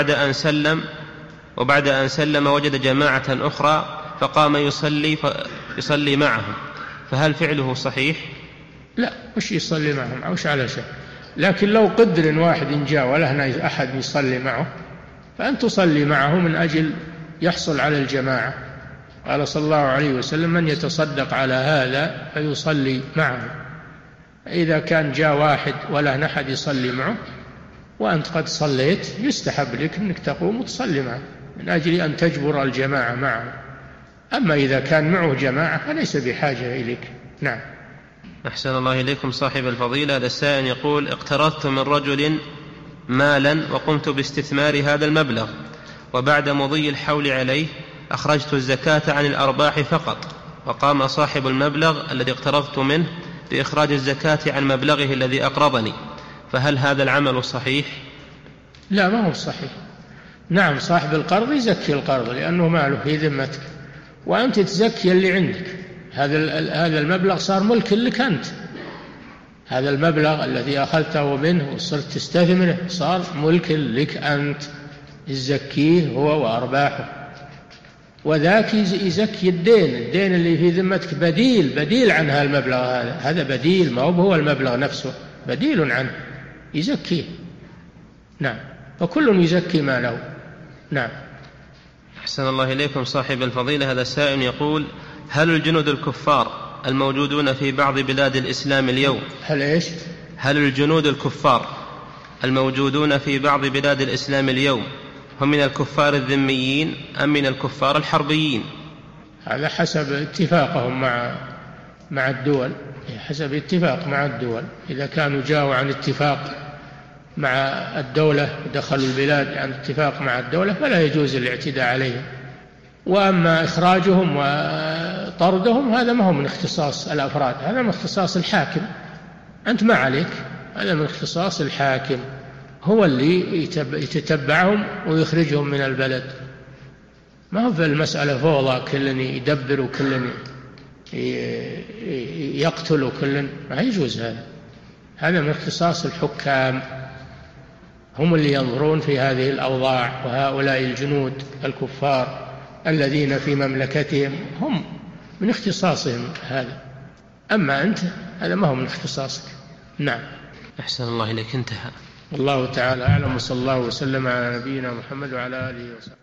[SPEAKER 3] وبعد أن سلم وجد جماعة أخرى فقام يصلي معهم، فهل فعله صحيح؟
[SPEAKER 4] لا، مش يصلي معهم أوش على شيء، لكن لو قدر إن واحد جاء وله أحد يصلي معه فأن تصلي معه من أجل يحصل على الجماعة. قال صلى الله عليه وسلم: من يتصدق على هذا فيصلي معه. إذا كان جاء واحد ولا أحد يصلي معه وأنت قد صليت يستحب لك أنك تقوم وتصلي معه من أجل أن تجبر الجماعة معه. أما إذا كان معه جماعة فليس بحاجة إليك. نعم.
[SPEAKER 3] أحسن الله إليكم صاحب الفضيلة. هذا السائل يقول: اقترضت من رجل مالا وقمت باستثمار هذا المبلغ، وبعد مضي الحول عليه أخرجت الزكاة عن الأرباح فقط، وقام صاحب المبلغ الذي اقترضت منه بإخراج الزكاة عن مبلغه الذي أقرضني، فهل هذا العمل صحيح؟
[SPEAKER 4] لا، ما هو صحيح. نعم، صاحب القرض يزكي القرض لأنه ماله في ذمتك، وأنت تزكي اللي عندك. هذا المبلغ صار ملك لك أنت. هذا المبلغ الذي أخذته منه وصرت تستثمره صار ملك لك أنت، يزكيه هو وأرباحه. وذاك يزكي الدين اللي في ذمتك بديل عن هالمبلغ هذا بديل، ما هو المبلغ نفسه، بديل عنه يزكيه. نعم. فكل يزكي ما له. نعم.
[SPEAKER 3] أحسن الله إليكم صاحب الفضيلة. هذا سائل يقول: هل الجنود الكفار الموجودون في بعض بلاد الإسلام اليوم هل الجنود الكفار الموجودون في بعض بلاد الإسلام اليوم هم من الكفار الذميين أم من الكفار الحربيين؟
[SPEAKER 4] هذا حسب اتفاقهم مع الدول، حسب اتفاق مع الدول. إذا كانوا جاءوا عن اتفاق مع الدولة دخلوا البلاد عن اتفاق مع الدولة فلا يجوز الاعتداء عليهم. وأما إخراجهم وطردهم هذا ما هو من اختصاص الأفراد، هذا من اختصاص الحاكم. أنت ما عليك، هذا من اختصاص الحاكم، هو اللي يتتبعهم ويخرجهم من البلد. ما هو في المسألة فوضى، كل يدبر وكل يقتل وكل، ما يجوز هذا من اختصاص الحكام، هم اللي ينظرون في هذه الأوضاع. وهؤلاء الجنود الكفار الذين في مملكتهم هم من اختصاصهم هذا، أما أنت هذا ما هو من اختصاصك. نعم.
[SPEAKER 3] أحسن الله إليك. انتهى.
[SPEAKER 4] والله تعالى أعلم، وصلى الله وسلم على نبينا محمد وعلى آله وصحبه.